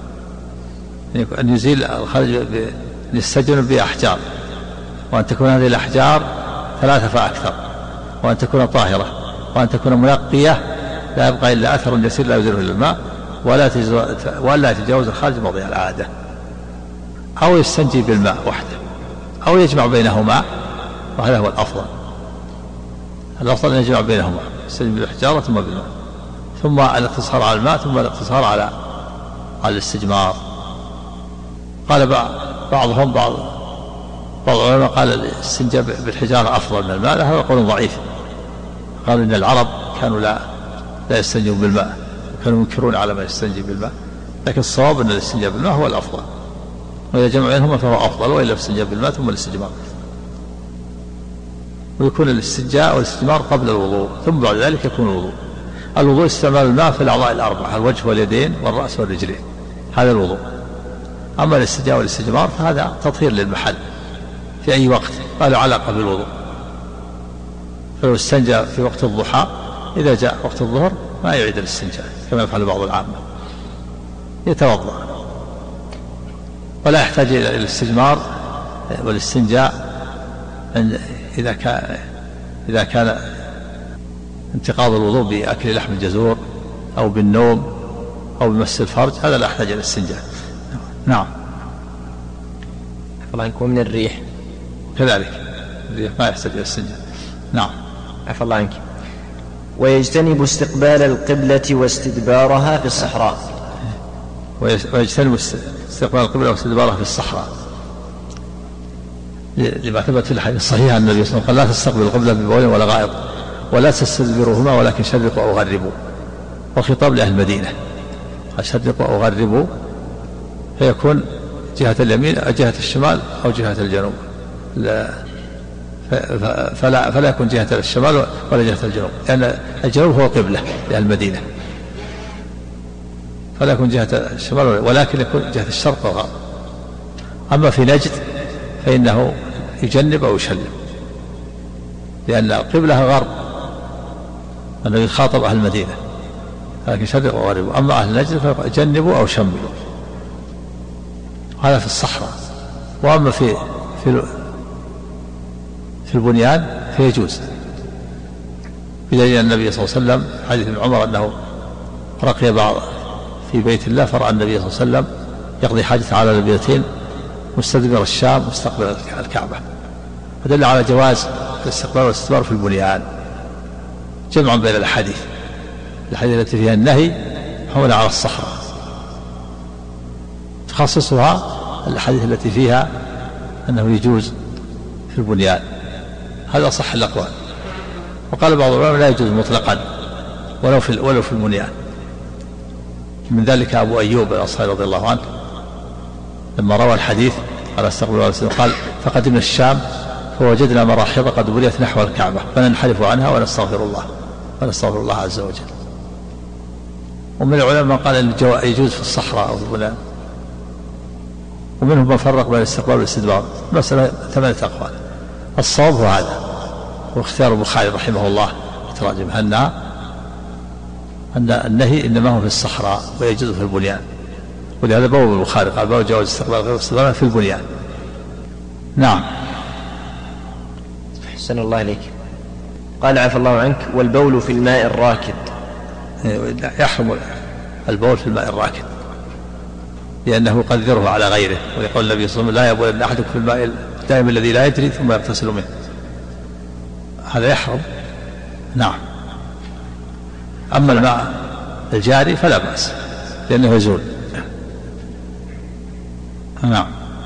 أن يزيل الخارج يستجمر بأحجار، وأن تكون هذه الأحجار 3 فأكثر، وأن تكون طاهرة، وأن تكون منقية، لا يبقى إلا أثر يسير لا يزيله إلا الماء، ولا يتجاوز الخارج موضع العادة. أو يستنجي بالماء وحده، أو يجمع بينهما، وهذا هو الأفضل. الأفضل أن يجمع بينهما، يستنجي بالحجارة ثم بالماء، ثم الاقتصار على الماء، ثم الاقتصار على الاستجمار. قال بعض العلماء قال الاستنجاء بالحجارة أفضل من الماء، هذا قول ضعيف. قالوا إن العرب كانوا لا يستنجون بالماء، كانوا ينكرون على ما يستنجي بالماء، لكن الصواب أن الاستنجاء بالماء هو الأفضل، وإذا جمع بينهما فهو أفضل، وإلا الاستنجاء بالماء ثم الاستجمار. ويكون الاستنجاء والاستجمار قبل الوضوء، ثم بعد ذلك يكون الوضوء استعمال الماء في الأعضاء ال4: الوجه واليدين والرأس والرجلين، هذا الوضوء. أما الاستنجاء والاستجمار فهذا تطهير للمحل في أي وقت، ما له علاقة بالوضوء. فلو استنجى في وقت الضحى، إذا جاء وقت الظهر ما يعيد الاستنجاء كما يفعل بعض العامة، يتوضأ، ولا يحتاج إلى الاستجمار والاستنجاء إذا كان انتقاض الوضوء بأكل لحم الجزور أو بالنوم أو بمس الفرج، هذا لا يحتاج إلى الاستنجاء. نعم. عفوا عنك. ومن الريح كذلك، الريح ما يحتاج إلى الاستنجاء. نعم. عفوا الله عنك. ويجتنب استقبال القبلة واستدبارها في الصحراء. ويجتنب استقبال القبلة واستدبارها في الصحراء، لما ثبت في الحديث الصحيح عن النبي صلى الله عليه وسلم قال: لا تستقبل القبلة ببول ولا غائط، ولا تستدبروهما، ولكن شرقوا أو غربوا. والخطاب لأهل المدينة، شرقوا أو غربوا فيكون جهة اليمين أو جهة الشمال أو جهة الجنوب، فلا يكون جهة الشمال ولا جهة الجنوب، لأن الجنوب هو قبلة لأهل المدينة، فلا يكون جهة الشمال ولكن يكون جهة الشرق والغرب. أما في نجد فإنه يجنب أو يشلم، لأن القبلة غرب، أنه يخاطب أهل المدينة، لكن شرق وغرب. أما أهل نجد فجنبوا أو شملوا، هذا في الصحراء. وأما في البنيان فيجوز، بدليل النبي صلى الله عليه وسلم حديث ابن عمر أنه رقي بعض في بيت الله، فرأى النبي صلى الله عليه وسلم يقضي حاجته على لبيتين مستدبر الشام مستقبل الكعبة، فدل على جواز الاستقبال والاستدبار في البنيان، جمعا بين الأحاديث التي فيها النهي حول على الصحراء، تخصصها الأحاديث التي فيها أنه يجوز في البنيان، هذا صح الأقوال. وقال بعض العلماء لا يجوز مطلقا ولو في البنيان، من ذلك أبو أيوب الأنصاري رضي الله عنه لما روى الحديث على استقبال قال: فقدمنا الشام فوجدنا مراحيض قد بنيت نحو الكعبة فننحرف عنها ونستغفر الله عز وجل. ومن العلماء من قال أن يجوز في الصحراء أو في البنيان، ومنهم من فرق بين الاستقبال والاستدبار، مسألة 8 أقوال. الصواب هو هذا، واختيار البخاري رحمه الله تراجم أن النهي إنما هو في الصحراء ويجوز في البنيان، ولهذا بوب البخاري قال: باب جواز استقبال غير الاستدبار في البنيان. نعم. أحسن الله إليك. قال: عفى الله عنك. والبول في الماء الراكد؟ يحرم البول في الماء الراكد، لأنه يقدره على غيره، ويقول النبي صلى الله عليه وسلم: لا يبول أحدكم في الماء الدائم الذي لا يجري ثم يغتسل منه، هذا يحرم. نعم. أما الماء الجاري فلا بأس لأنه يزول. نعم.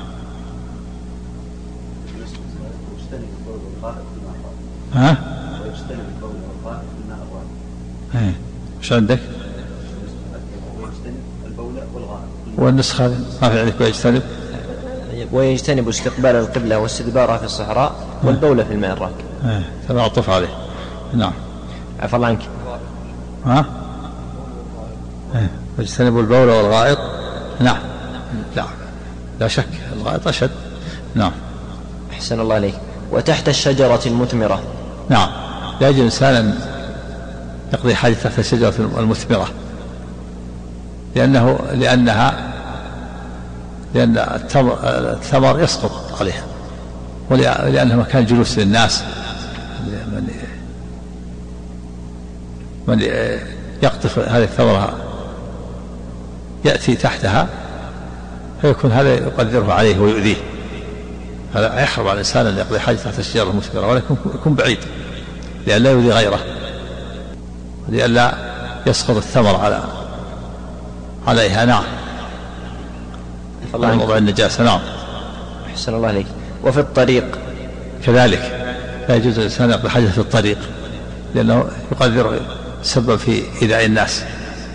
ها؟ ايش عندك؟ والنسخة ما في عندك ويجتنب؟ ويجتنب استقبال القبلة واستدبارها في الصحراء والبول في الماء الراكد. فمعطوف عليه. نعم. عفى الله عنك. ها؟ ويجتنب البول والغائط. نعم. لا شك الغائط أشد. نعم. أحسن الله عليك. وتحت الشجرة المثمرة؟ نعم. لا يجوز إنسان يقضي حاجة تحت الشجرة المثمرة، لأن الثمر يسقط عليها، ولأنها مكان جلوس للناس، من يقطف هذه الثمرة يأتي تحتها فيكون هذا يقدره عليه ويؤذيه، هذا يحرم على الإنسان أن يقضي حاجة تحت الشجرة المثمرة، ولكن يكون بعيد لئلا يؤذي غيره، لئلا يسقط الثمر عليها. نعم. موضع النجاسة. نعم. أحسن الله عليك. وفي الطريق كذلك لا يجوز الإنسان يقضي حاجة في الطريق، لأنه يقدر سبب في إيذاء الناس.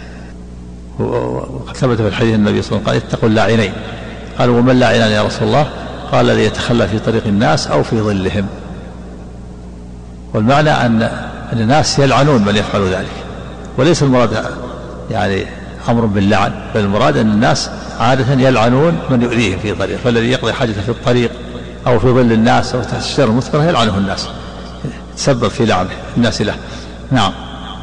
وقد ثبت في الحديث النبي صلى الله عليه وسلم: اتقوا اللاعنين. قالوا: وما اللاعنان يا رسول الله؟ قال: الذي يتخلى في طريق الناس أو في ظلهم. والمعنى أن الناس يلعنون من يفعل ذلك، وليس المراد يعني أمر باللعن، بل المراد أن الناس عادة يلعنون من يؤذيهم في طريق، فالذي يقضي حاجته في الطريق أو في ظل الناس أو تحت الشجرة المثمرة يلعنه الناس، تسبب في لعن الناس له. نعم.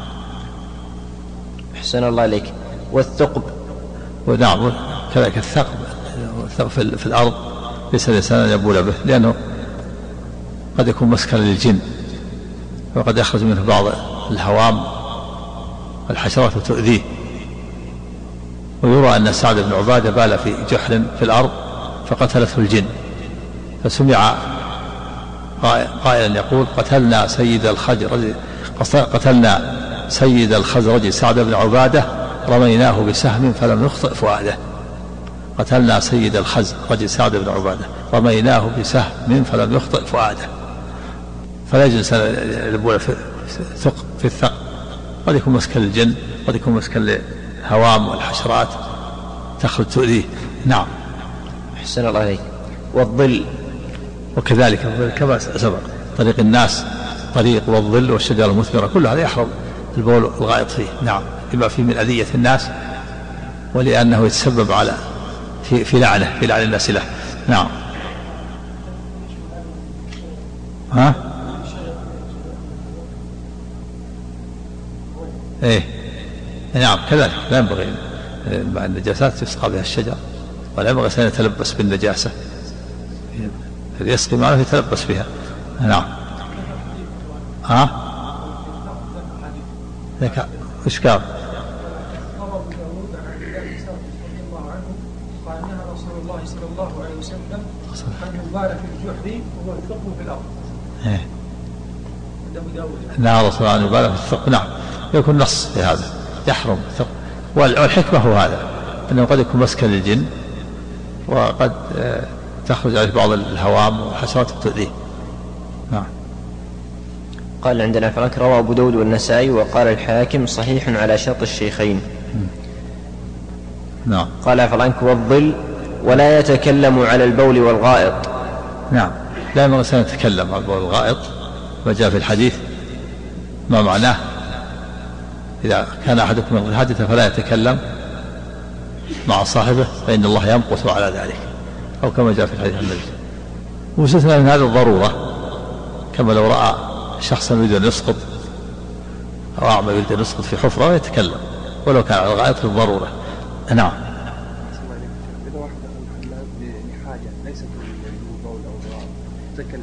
أحسن الله عليك. والثقب؟ ونعم كذلك الثقب في الأرض ليس الإنسان أن يبول به، لأنه قد يكون مسكن للجن، وقد يخرج منه بعض الهوام والحشرات وتؤذيه. ويرى أن سعد بن عبادة بال في جحر في الأرض فقتلته الجن، فسمع قائلا يقول: قتلنا سيد الخزرج سعد بن عبادة رميناه بسهم فلم نخطئ فؤاده. قتلنا سيد الخزرج سعد بن عبادة رميناه بسهم فلم يخطئ فؤاده. فلا يجوز البول في الثقب، قد يكون مسكن للجن، قد يكون مسكن للهوام والحشرات تخرج تؤذيه. نعم. أحسن الله عليك. والظل وكذلك الظل كما سبق، طريق الناس طريق، والظل والشجرة المثمرة، كل هذا يحرم البول والغائط فيه. نعم، لما فيه من أذية الناس، ولأنه يتسبب على في لعنة الناس له. نعم. ها؟ ايه نعم كذلك، لا ينبغي مع النجاسات يسقى بها الشجر، ولا ينبغي أن يتلبس بالنجاسة، يسقي معه يتلبس بها. نعم. ها؟ ذاك ايش قال؟ قال نهى رسول الله صلى الله عليه وسلم أن يبال في الجحر وهو الثقب في الأرض. نهى رسول الله أن يبال في الثقب. نعم، يكون نص في هذا، يحرم الثقب، والحكمة هو هذا، أنه قد يكون مسكن للجن، وقد تخرج عليه بعض الهوام والحشرات تؤذيه. نعم. قال عندنا فرق روى أبو داود والنسائي وقال الحاكم صحيح على شرط الشيخين. نعم. قال فرانك والظل ولا يتكلم على البول والغائط. نعم، لا ينبغي الإنسان يتكلم على البول والغائط، ما جاء في الحديث ما معناه إذا كان أحدكم يقول حدث فلا يتكلم مع صاحبه فإن الله يمقت على ذلك، أو كما جاء في الحديث عن النبي. وستنا من هذه الضرورة، كما لو رأى شخصا يريد أن يسقط أو أعمى يريد أن يسقط في حفرة ويتكلم ولو كان على الغائط للضرورة. نعم. إذا واحد دخل الحمام لحاجة ليست من بول أو غائط تكلم،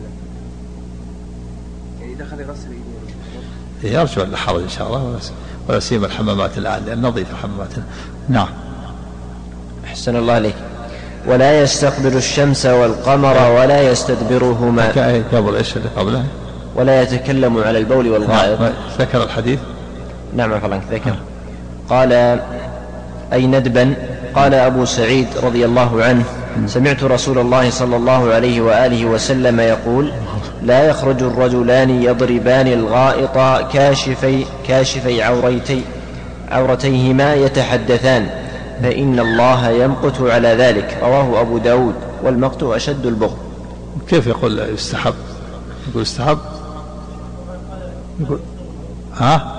يعني دخل يغسل يديه، يرجع لا حرج إن شاء الله، ولا سيما الحمامات الآن لأن نظيف الحمامات. نعم. أحسن الله عليك. ولا يستقبل الشمس والقمر ولا يستدبرهما. قبل إيش اللي قبله؟ ولا يتكلم على البول والغائط. ذكر الحديث. نعم فلان ذكر. قال أي ندبا. قال أبو سعيد رضي الله عنه سمعت رسول الله صلى الله عليه وآله وسلم يقول لا يخرج الرجلان يضربان الغائط كاشفي عورتيهما يتحدثان فإن الله يمقت على ذلك. رواه أبو داود. والمقت أشد البغض. كيف يقول يستحب؟ يقول يستحب، يقول ها،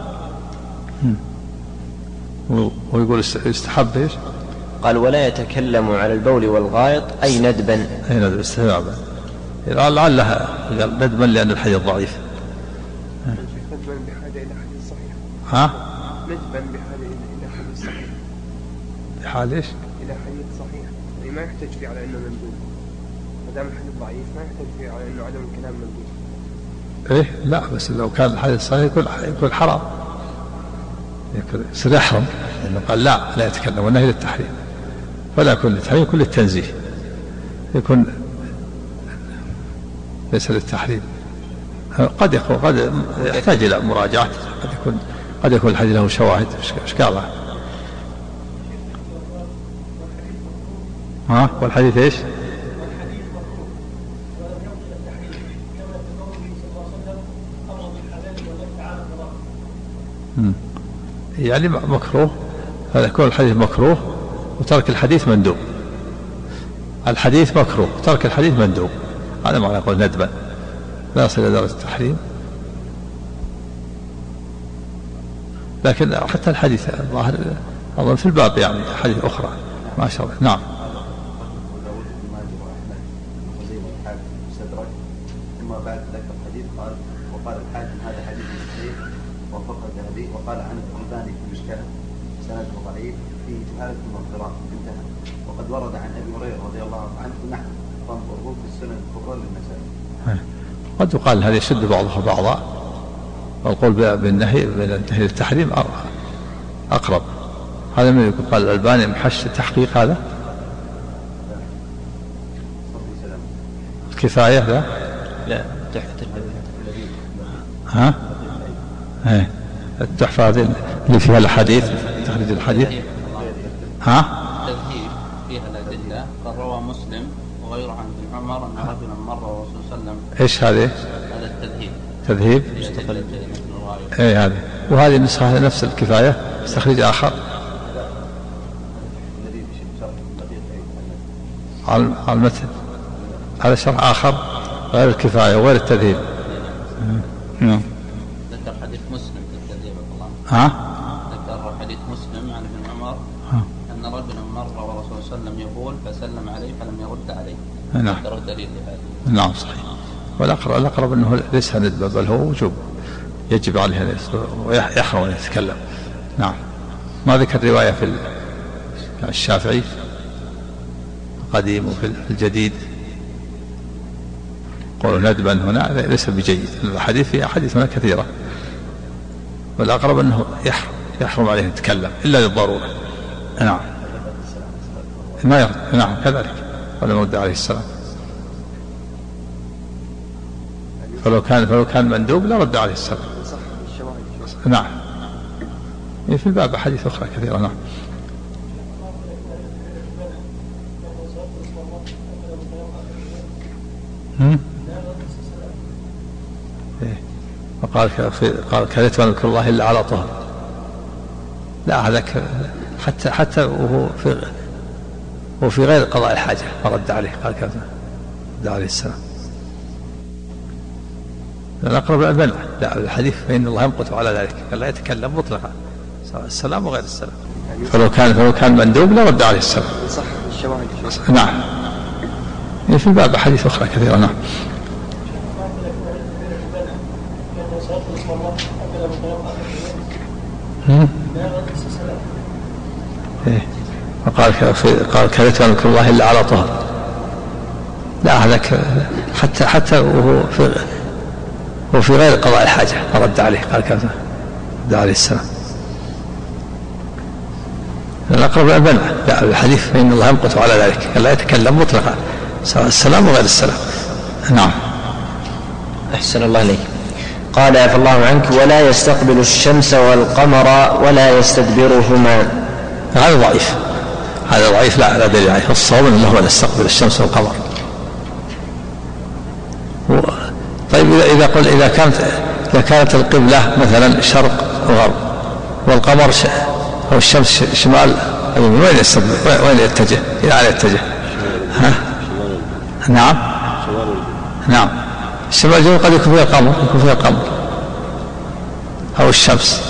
ويقول يستحب ايش؟ قال ولا يتكلم على البول والغائط أي ندبا. أي ندبا استحبابا، لعلها قال ندبا لأن الحديث ضعيف. ندبا بحاجة إلى حديث صحيح. ها؟ ندبا بحاجة إلى حديث صحيح. بحال ايش؟ إلى حديث صحيح، يعني ما يحتاج فيه على إنه مندوب، ما دام الحديث ضعيف ما يحتاج فيه على إنه عدم الكلام مندوب. إيه لا، بس لو كان الحديث صحيح يكون حرام، يصير يحرم، لأنه قال لا يتكلم، والنهي للتحريم، فلا يكون للتحريم، يكون للتنزيه، يكون ليس للتحريم. قد يحتاج إلى مراجعة، قد يكون الحديث له شواهد. إيش قال؟ ها؟ والحديث ايش؟ يعني مكروه، هذا يكون الحديث مكروه وترك الحديث مندوب. الحديث مكروه ترك الحديث مندوب، هذا معنى يقول ندبا، لا يصل إلى درجة التحريم. لكن حتى الحديث الظاهر أظن في الباب يعني حديث أخرى ما شاء الله. نعم. ثم بعد ذكر الحديث وقال الحاكم هذا حديث صحيح وفق الذهبي، وقال عن الألباني في المشكلة سنده ضعيف فيه جهالة واضطراب انتهى. وقد ورد عن أبي هريرة رضي الله عنه نحو فانظروه في السنن الكبرى للنسائي. قد يقال هذا يشد بعضها بعضا، والقول بالنهي للتحريم أقرب. هذا من يقول قال الألباني محش التحقيق، هذا الكفاية لا تحفة الذي ها؟ ايه التحفة هذه اللي فيها الحديث، تخريج الحديث. ها؟ التذهيب فيها الأدلة. قال روى مسلم وغيره عن ابن عمر أن رجلا مر الرسول صلى الله عليه وسلم. ايش هذه؟ هذا التذهيب. تذهيب؟ ايه هذه. وهذه النسخة نفس الكفاية، تخريج آخر. على المتن، هذا شرح آخر غير الكفاية وغير التذهيب. نعم. ذكر حديث مسلم في التذهيب الله. ذكر حديث مسلم عن ابن عمر أن رجلا مر والرسول صلى الله عليه وسلم يقول فسلم عليه فلم يرد عليه. نعم. ذكر دليل لهذا. نعم صحيح. والأقرب أنه ليس ندب بل هو وجوب، يجب عليه أن ويحرم أن يتكلم. نعم. ما ذكر رواية في الشافعي القديم وفي الجديد قولوا ندبا هنا ليس بجيد. الحديث في أحاديث هنا كثيرة، والأقرب أنه يحرم عليه أن يتكلم إلا للضرورة. نعم. ما يرد. نعم كذلك ولم يرد عليه السلام. فلو كان مندوب لرد عليه السلام. نعم. في الباب أحاديث أخرى كثيرة. نعم. وقال كرهت أن أذكر الله إلا على طهر. لا هذا حتى وهو في غير قضاء الحاجة فرد عليه، قال كذا رد عليه السلام. الأقرب المنع. لا الحديث فإن الله يمقت على ذلك، قال لا يتكلم مطلقا سواء السلام وغير السلام. فلو كان مندوب لرد عليه السلام. صح الشواهد. نعم. في الباب أحاديث أخرى كثيرة. نعم. وقال كرهت أن أذكر الله إلا على طهر. لا هذا حتى وهو في غير قضاء الحاجة فرد عليه، قال كذا رد عليه السلام. الأقرب المنع. لا الحديث فإن الله يمقت على ذلك، قال لا يتكلم مطلقا سواء السلام وغير السلام. نعم. أحسن الله إليك. قال عفى الله عنك: ولا يستقبل الشمس والقمر ولا يستدبرهما. هذا ضعيف لا دليل عليه. الصواب أنه هو يستقبل الشمس والقمر. طيب إذا كانت القبلة مثلا شرق وغرب والقمر أو الشمس شمال وين يستقبل؟ وين يتجه؟ إلى أين يتجه؟ نعم. الشمال الجنوب قد يكون فيها القمر أو الشمس.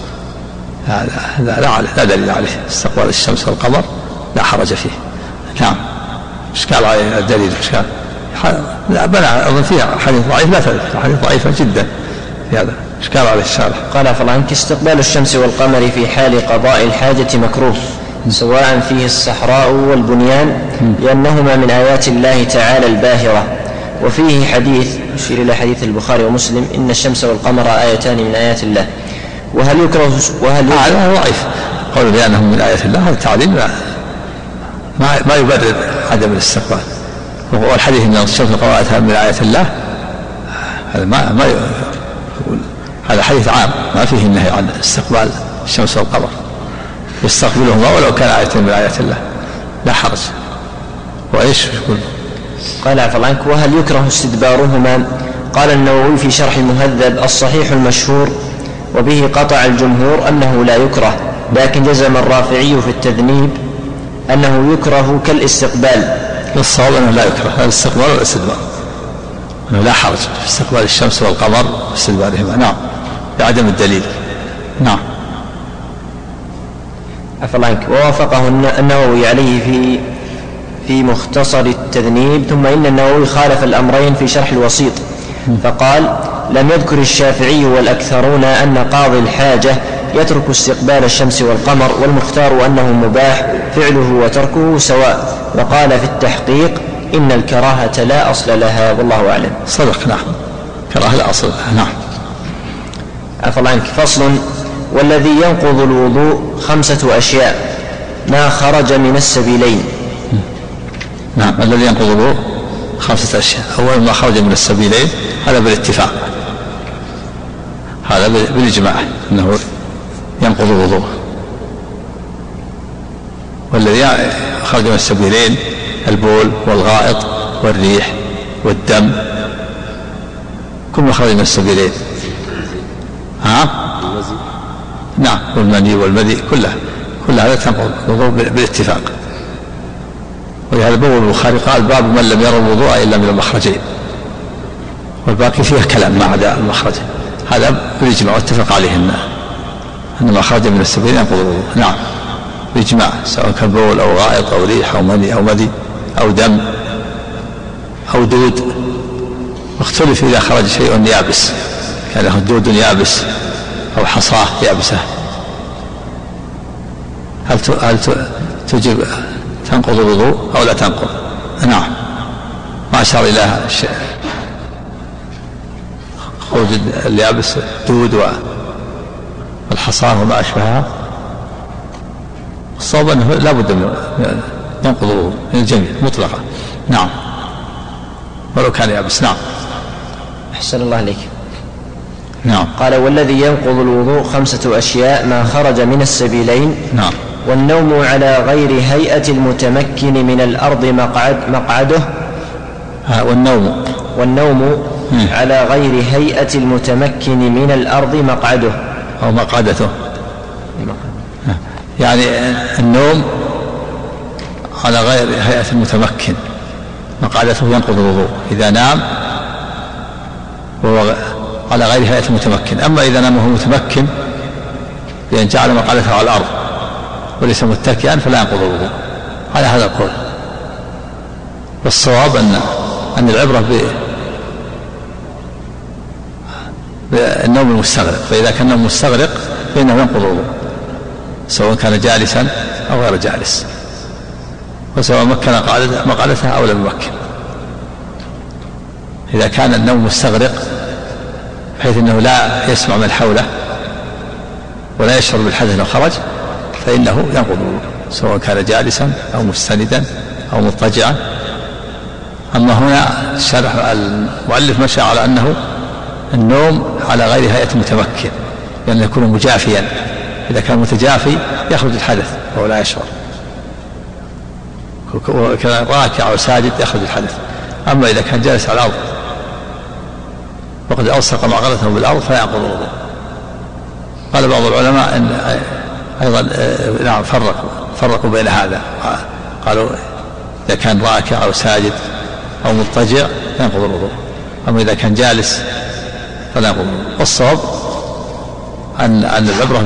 لا دليل عليه. استقبال الشمس والقمر لا حرج فيه. نعم. إشكال عليه الدليل. إشكال. لا بلى أظن فيها حديث ضعيف، لا تدري حديث ضعيفة جدا في هذا. إشكال عليه الشارح. قال عفى الله عنك: استقبال الشمس والقمر في حال قضاء الحاجة مكروه، سواء فيه الصحراء والبنيان، لأنهما من آيات الله تعالى الباهرة. وفيه حديث يشير إلى حديث البخاري ومسلم: إن الشمس والقمر آيتان من آيات الله. وهل يكره هذا ضعيف. قول بأنهم من آيات الله هذا تعليم ما يبرر عدم الاستقبال. والحديث أن الشمس والقمر آيتان من آيات الله هذا ما يقول. هذا حديث عام ما فيه النهي عن استقبال الشمس والقمر، يستقبلهما ولو كان آية من آيات الله لا حرج. وإيش يقول؟ قال عفى الله عنك: وهل يكره استدبارهما؟ قال النووي في شرح المهذب: الصحيح المشهور وبه قطع الجمهور أنه لا يكره، لكن جزم الرافعي في التذنيب أنه يكره كالاستقبال. الصواب أنه لا يكره هذا الاستقبال والاستدبار، أنه لا حرج في استقبال الشمس والقمر واستدبارهما. نعم. بعدم الدليل. نعم. عفى الله عنك. ووافقه النووي عليه في مختصر التذنيب. ثم إن النووي خالف الأمرين في شرح الوسيط فقال: لم يذكر الشافعي والأكثرون أن قاضي الحاجة يترك استقبال الشمس والقمر، والمختار أنه مباح فعله وتركه سواء. وقال في التحقيق: إن الكراهة لا أصل لها، والله أعلم. صدق. نعم. كراهة لا أصل لها. نعم. عفى الله عنك. فصل: والذي ينقض الوضوء 5 أشياء: ما خرج من السبيلين. نعم. الذي ينقض الوضوء 5 أشياء. أول ما خرج من السبيلين هذا بالاتفاق، هذا بالإجماع أنه ينقض الوضوء. والذي خرج من السبيلين البول والغائط والريح والدم، كل ما خرج من السبيلين. نعم. والمني والمذي كلها هذا تنقض الوضوء بالاتفاق. ولهذا بوب البخاري قال باب من لم يرى الوضوء إلا من المخرجين، والباقي فيها كلام ما عدا المخرج. هذا بالإجماع واتفق عليه أن ما خرج من السبيل ينقض الوضوء. نعم بالإجماع، سواء كان بول أو غائط أو ريح أو مني أو مدي أو دم أو دود. واختلف إذا خرج شيء يابس، كان دود يابس أو حصاة يابسة، هل تجب تنقض الوضوء أو لا تنقض؟ نعم، ما أشار إلى خروج اليابس دود والحصاة وما أشبهها. الصواب أنه لا بد من ينقض الوضوء من الجميع مطلقا. نعم ولو كان يابس. نعم. أحسن الله عليك. نعم. قال والذي ينقض الوضوء 5 أشياء: ما خرج من السبيلين. نعم. والنوم على غير هيئة المتمكن من الأرض مقعده. والنوم على غير هيئة المتمكن من الأرض مقعده أو مقعدته، يعني النوم على غير هيئة المتمكن مقعدته ينقض الوضوء إذا نام وهو على غير هيئة المتمكن. أما إذا نام وهو متمكن بأن جعل مقعدته على الأرض وليس متكئا فلا ينقض الوضوء على هذا القول. والصواب أن العبرة بالنوم المستغرق، فإذا كان النوم مستغرق فإنه ينقض الوضوء سواء كان جالسا أو غير جالس، وسواء مكن مقعدته أو لم يمكن. إذا كان النوم مستغرق بحيث أنه لا يسمع من حوله ولا يشعر بالحدث لو خرج فإنه ينقض الوضوء سواء كان جالسا أو مستندا أو مضطجعا. أما هنا شرح المؤلف مشى على أنه النوم على غير هيئة متمكن، لأنه يكون مجافيا. إذا كان متجافي يخرج الحدث وهو لا يشعر، وكان راكع أو ساجد يخرج الحدث. أما إذا كان جالس على الأرض وقد ألصق مقعدته بالأرض فينقض الوضوء. قال بعض العلماء أن أيضا نعم فرقوا بين هذا، قالوا إذا كان راكع أو ساجد أو مضطجع ينقض الوضوء، أما إذا كان جالس فلا ينقض الوضوء. والصواب أن العبرة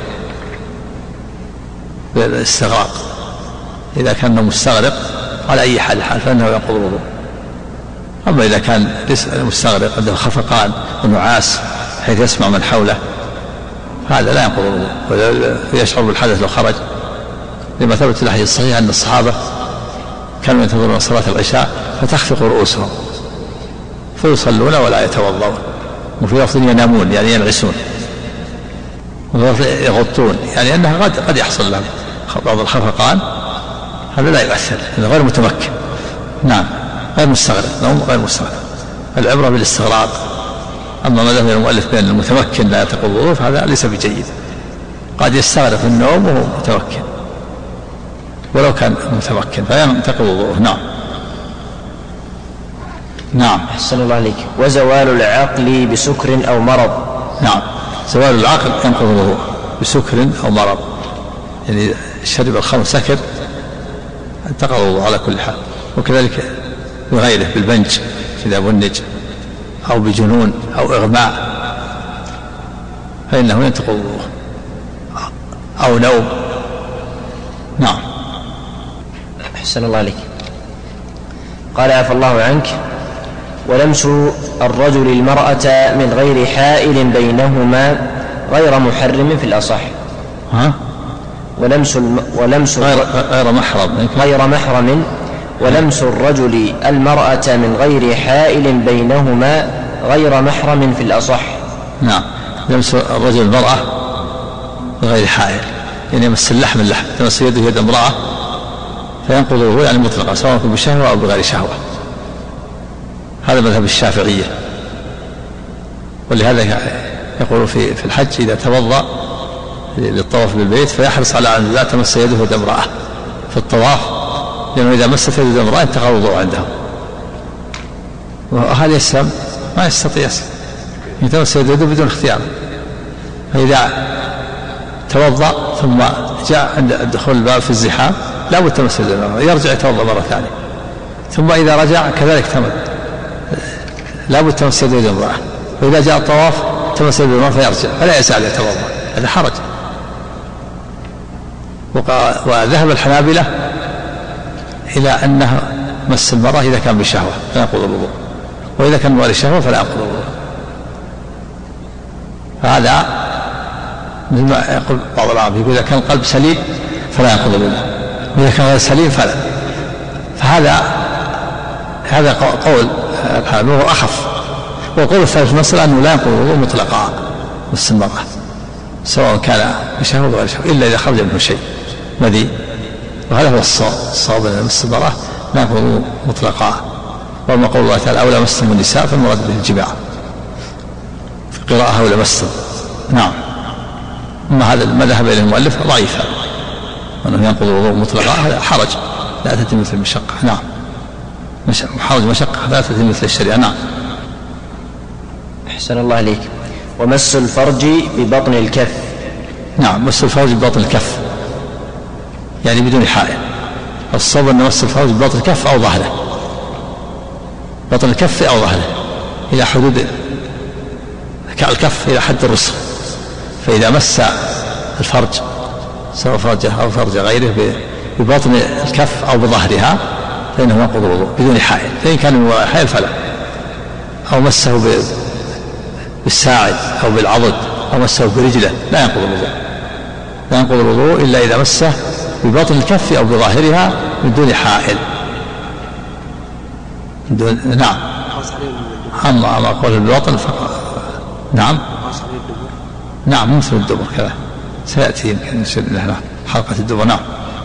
بالاستغراق، إذا كان مستغرق على أي حال فإنه ينقض الوضوء. أما إذا كان مستغرق عنده خفقان ونعاس حيث يسمع من حوله هذا لا ينقض الوضوء ويشعر بالحدث لو خرج، لما ثبت في الحديث الصحيح أن الصحابة كانوا ينتظرون صلاة العشاء فتخفق رؤوسهم فيصلون ولا يتوضؤون، وفي لفظ ينامون يعني ينعسون، وفي لفظ يغطون يعني أنها قد يحصل لهم بعض الخفقان، هذا لا يؤثر لأنه غير متمكن. نعم غير مستغرق، نوم غير مستغرق، العبرة بالاستغراق. أما ما ذهب المؤلف بأن المتمكن لا ينقض الوضوء فهذا ليس بجيد، قد يستغرق النوم وهو متمكن ولو كان متمكن فينتقض وضوءه. نعم. نعم. أحسن الله عليك. وزوال العقل بسكر أو مرض. نعم زوال العقل ينقض الوضوء بسكر أو مرض، يعني شرب الخمر سكر انتقض الوضوء على كل حال، وكذلك بغيره بالبنج إذا بنج أو بجنون أو إغماء فإنه ينتقض الوضوء أو نوم. نعم. أحسن الله عليك. قال عفى الله عنك: ولمس الرجل المرأة من غير حائل بينهما غير محرم في الأصح. ولمس غير محرم ولمس الرجل المرأة من غير حائل بينهما غير محرم في الأصح. نعم لمس الرجل المرأة بغير حائل يعني يمس اللحم اللحم، تمس يده يد امرأة فينقض الوضوء يعني مطلقا سواء بشهوة أو بغير شهوة. هذا مذهب الشافعية، ولهذا يقول في الحج إذا توضأ للطواف بالبيت فيحرص على أن لا تمس يده يد امرأة في الطواف، لأنه إذا مست يد امرأة انتقض الوضوء عندهم، وهذا يسلم ما يستطيع يتمس يده بدون اختيار. فإذا توضأ ثم جاء عند دخول الباب في الزحام لا بد تمس يد المرأة، يرجع يتوضأ مرة ثانية، ثم إذا رجع كذلك لا بد تمس يد المرأة، وإذا جاء الطواف تمس يد المرأة فيرجع، فلا يسأل يتوضأ، هذا حرج. وذهب الحنابلة إلى أنه مس المرأة إذا كان بشهوة لا ينقض الوضوء، وإذا كان بغير شهوة فلا ينقض الوضوء. فهذا مثل ما يقول بعض العرب، يقول إذا كان القلب سليم فلا ينقض الوضوء، وإذا كان غير سليم فلا. فهذا قول الحنابلة وهو أخف. والقول الثالث في المسألة أنه لا ينقض الوضوء مطلقا مس المرأة سواء كان بشهوة أو غير شهوة، إلا إذا خرج منه شيء مذي، وهذا هو الصواب أن مس المرأة لا ينقض الوضوء مطلقا. وما قول الله تعالى أولى مسهم النساء فالمراد به الجماع، في قراءة أولى مسهم. نعم. أما هذا ما ذهب إليه المؤلف ضعيف، وأنه ينقض الوضوء مطلقا هذا حرج لا تتم مثل المشقة. نعم. حرج مشقة لا تتم مثل الشريعة. نعم. أحسن الله عليك. ومس الفرج ببطن الكف. نعم، مس الفرج ببطن الكف يعني بدون حائل. الصواب أن مس الفرج ببطن الكف أو ظهره، بطن الكف أو ظهره إلى حدود الكف إلى حد الرسغ. فإذا مس الفرج سواء فرجه أو فرج غيره ببطن الكف أو بظهرها فإنه ينقض الوضوء بدون حائل، فإن كان من وراء حائل فلا. أو مسه بالساعد أو بالعضد أو مسه برجله لا ينقض الوضوء، لا ينقض الوضوء إلا إذا مسه ببطن الكف أو بظاهرها من دون حائل. نعم. أما قول الباطن نعم. نعم مثل الدبر كذا سيأتي يمكن حلقة الدبر. نعم.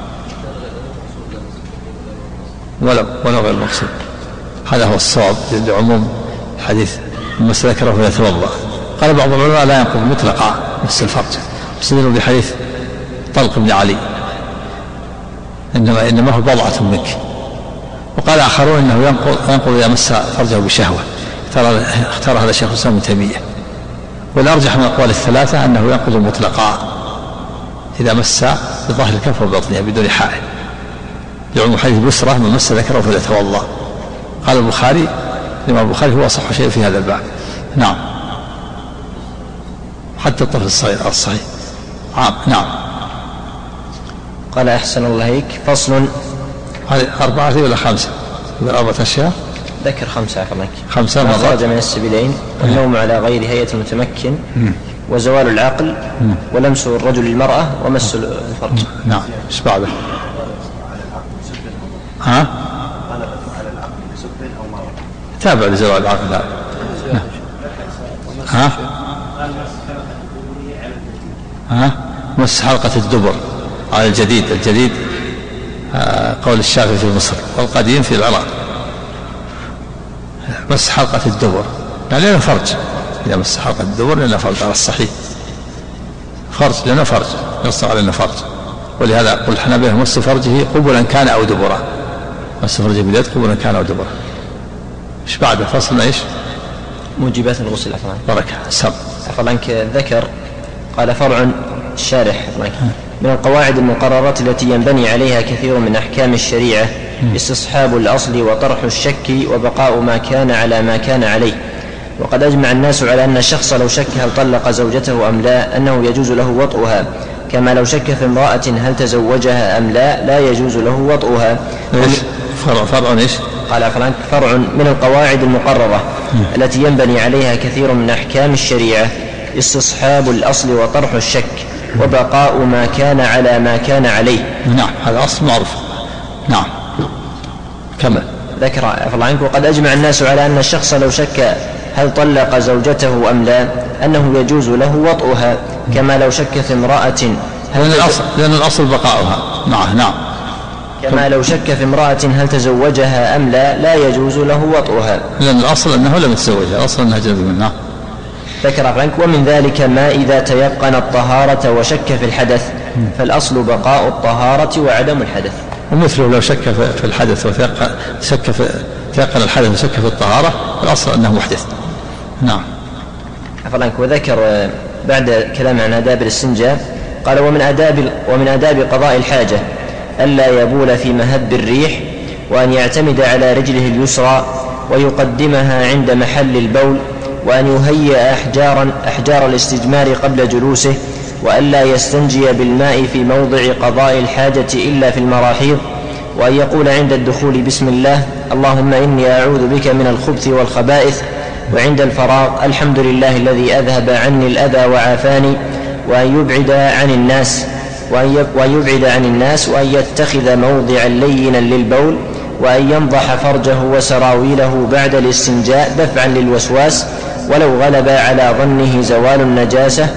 ولو غير المقصود، هذا هو الصواب لعموم الحديث المسألة ذكره فيتوضأ. قال بعض العلماء لا ينقض مطلقا مس الفرج، استدلوا بحديث طلق بن علي إنما هو بضعة منك. وقال آخرون إنه ينقض إذا مس فرجه بشهوة، اختار هذا الشيخ الإسلام ابن تيمية. والأرجح من الأقوال الثلاثة أنه ينقض مطلقا إذا مس بظاهر الكف وبطنها بدون حائل، لعموم حديث بسرة من مس ذكره فليتوضأ. قال البخاري الإمام البخاري هو أصح شيء في هذا الباب. نعم. حتى الطفل الصغير الصحيح. نعم. قال أحسن الله إليك. فصل. هذه 4 ولا 5؟ 4 أشياء. ذكر 5 عفوا. 5 ما خرج من السبيلين، النوم على غير هيئة المتمكن، وزوال العقل، ولمس الرجل المرأة، ومس الفرج. نعم. ايش بعده؟ ها؟ تابع لزوال العقل. ها؟ مس حلقة الدبر على الجديد قول الشافعي في مصر والقديم في العراق. مس حلقة الدبر يعني لأنه فرج، إذا مس حلقة الدبر لأنه فرج على الصحيح، فرج لأنه فرج يصدق على أنه فرج. ولهذا قل الحنابلة مس فرجه قبلا كان أو دبرا، مس فرجه باليد قبلا كان أو دبرا. ايش بعد فصلنا ايش؟ موجبات الغسل. عفوا بركة سب عفوا عنك. ذكر قال فرع الشارح من القواعد المقررات التي ينبني عليها كثير من أحكام الشريعة استصحاب الأصل وطرح الشك وبقاء ما كان على ما كان عليه. وقد أجمع الناس على أن الشخص لو شك هل طلق زوجته أم لا أنه يجوز له وطئها، كما لو شك في امرأة هل تزوجها أم لا يجوز له وطئها. فرع ايش؟ قال فرع من القواعد المقررة التي ينبني عليها كثير من أحكام الشريعة استصحاب الأصل وطرح الشك وبقاء ما كان على ما كان عليه. نعم هذا أصل معروف. نعم كمل. ذكر عفوا عنك. وقد أجمع الناس على أن الشخص لو شك هل طلق زوجته أم لا أنه يجوز له وطئها، كما لو شك في امرأة لأن الأصل بقاؤها. نعم. كما لو شك في امرأة هل تزوجها أم لا يجوز له وطئها، لأن الأصل أنه لم يتزوجها، الأصل أنها جنب منها. ذكر عنك. ومن ذلك ما إذا تيقن الطهارة وشك في الحدث فالأصل بقاء الطهارة وعدم الحدث. ومثله لو شك في الحدث تيقن الحدث وشك في الطهارة الأصل أنه محدث. نعم. عفوا عنك. وذكر بعد كلام عن آداب الاستنجاء قال ومن آداب قضاء الحاجة ألا يبول في مهب الريح، وأن يعتمد على رجله اليسرى ويقدمها عند محل البول، وأن يهيئ أحجار الاستجمار قبل جلوسه، وألا يستنجي بالماء في موضع قضاء الحاجة إلا في المراحيض، وأن يقول عند الدخول بسم الله اللهم إني أعوذ بك من الخبث والخبائث، وعند الفراغ الحمد لله الذي أذهب عني الأذى وعافاني، وأن يبعد عن الناس وأن يتخذ موضعا لينا للبول، وأن ينضح فرجه وسراويله بعد الاستنجاء دفعا للوسواس ولو غلب على ظنه زوال النجاسة.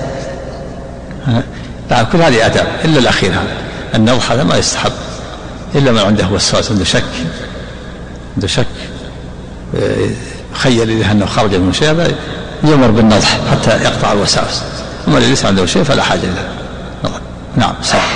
نعم، كل هذه آداب إلا الأخير هذا النضح هذا ما يستحب إلا من عنده وسواس، عنده شك خيل إليه أنه خرج من شيء هذا يمر بالنضح حتى يقطع الوساوس، أما اللي ليس عنده شيء فلا حاجة إلى النضح. نعم.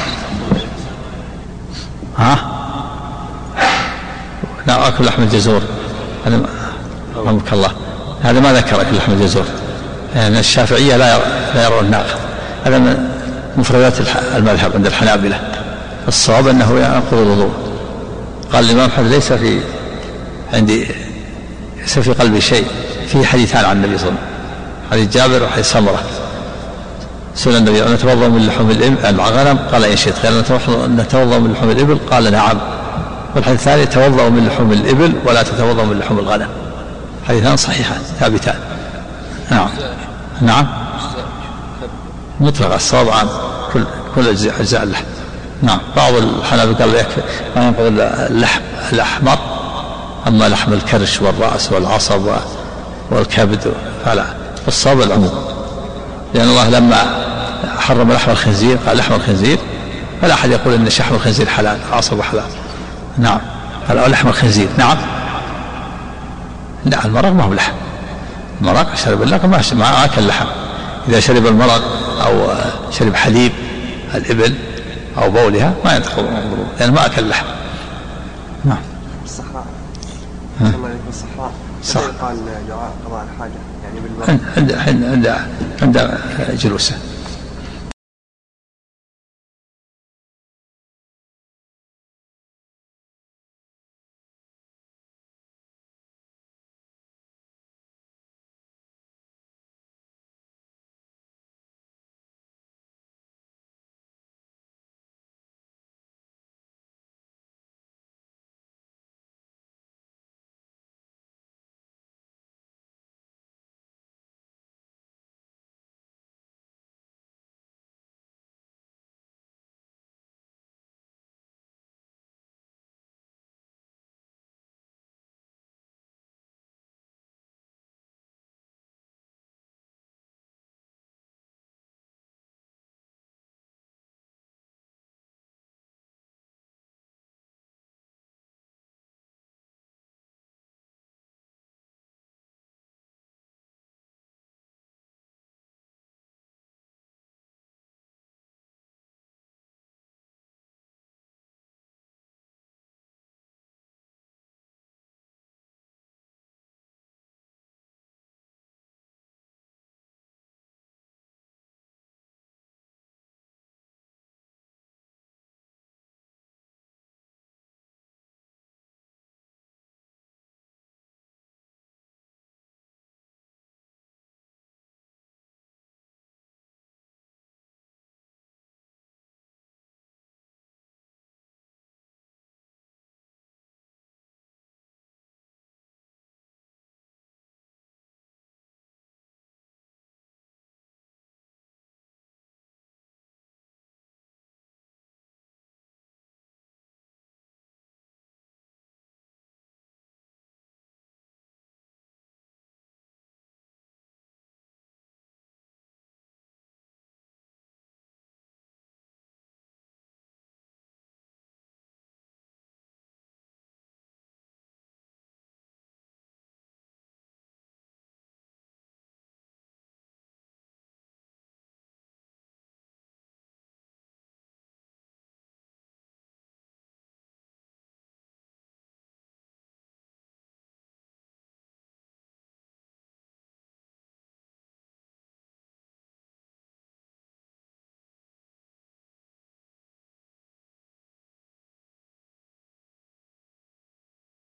نعم. أكل لحم الجزور هذا رحمك الله، هذا ما ذكر أكل لحم الجزور، يعني الشافعية لا يرون الناقة، هذا من مفردات المذهب عند الحنابلة. الصواب أنه ينقض الوضوء. قال الإمام أحمد ليس في قلبي شيء، في حديثان عن النبي صلى الله عليه وسلم، حديث جابر وحديث سمرة. سئل النبي أن نتوضأ من لحوم الغنم قال إن شئت، قال نتوضأ من لحوم الإبل قال نعم، والحديث الثاني توضأ من لحوم الإبل ولا تتوضأ من لحوم الغنم. حديثان صحيحان ثابتان. نعم مطلق، الصواب عام كل أجزاء اللحم. نعم. بعض الحنابلة قال يكفي ما ينقض اللحم الأحمر، أما لحم الكرش والرأس والعصب والكبد فلا، الصواب العموم، لأن الله لما حرم لحم الخنزير قال لحم الخنزير، فلا أحد يقول أن شحم الخنزير حلال، عصب حلال. نعم. قال لحم الخنزير. نعم. لا، المرق ما هو لحم، المرق شرب اللحم ما أكل لحم. إذا شرب المرق أو شرب حليب الإبل أو بولها ما ينتقض الوضوء لأنه ما أكل لحم. نعم. الصحراء الصحراء صح. قال دعاء قضاء الحاجة يعني بالمرق عند جلوسه.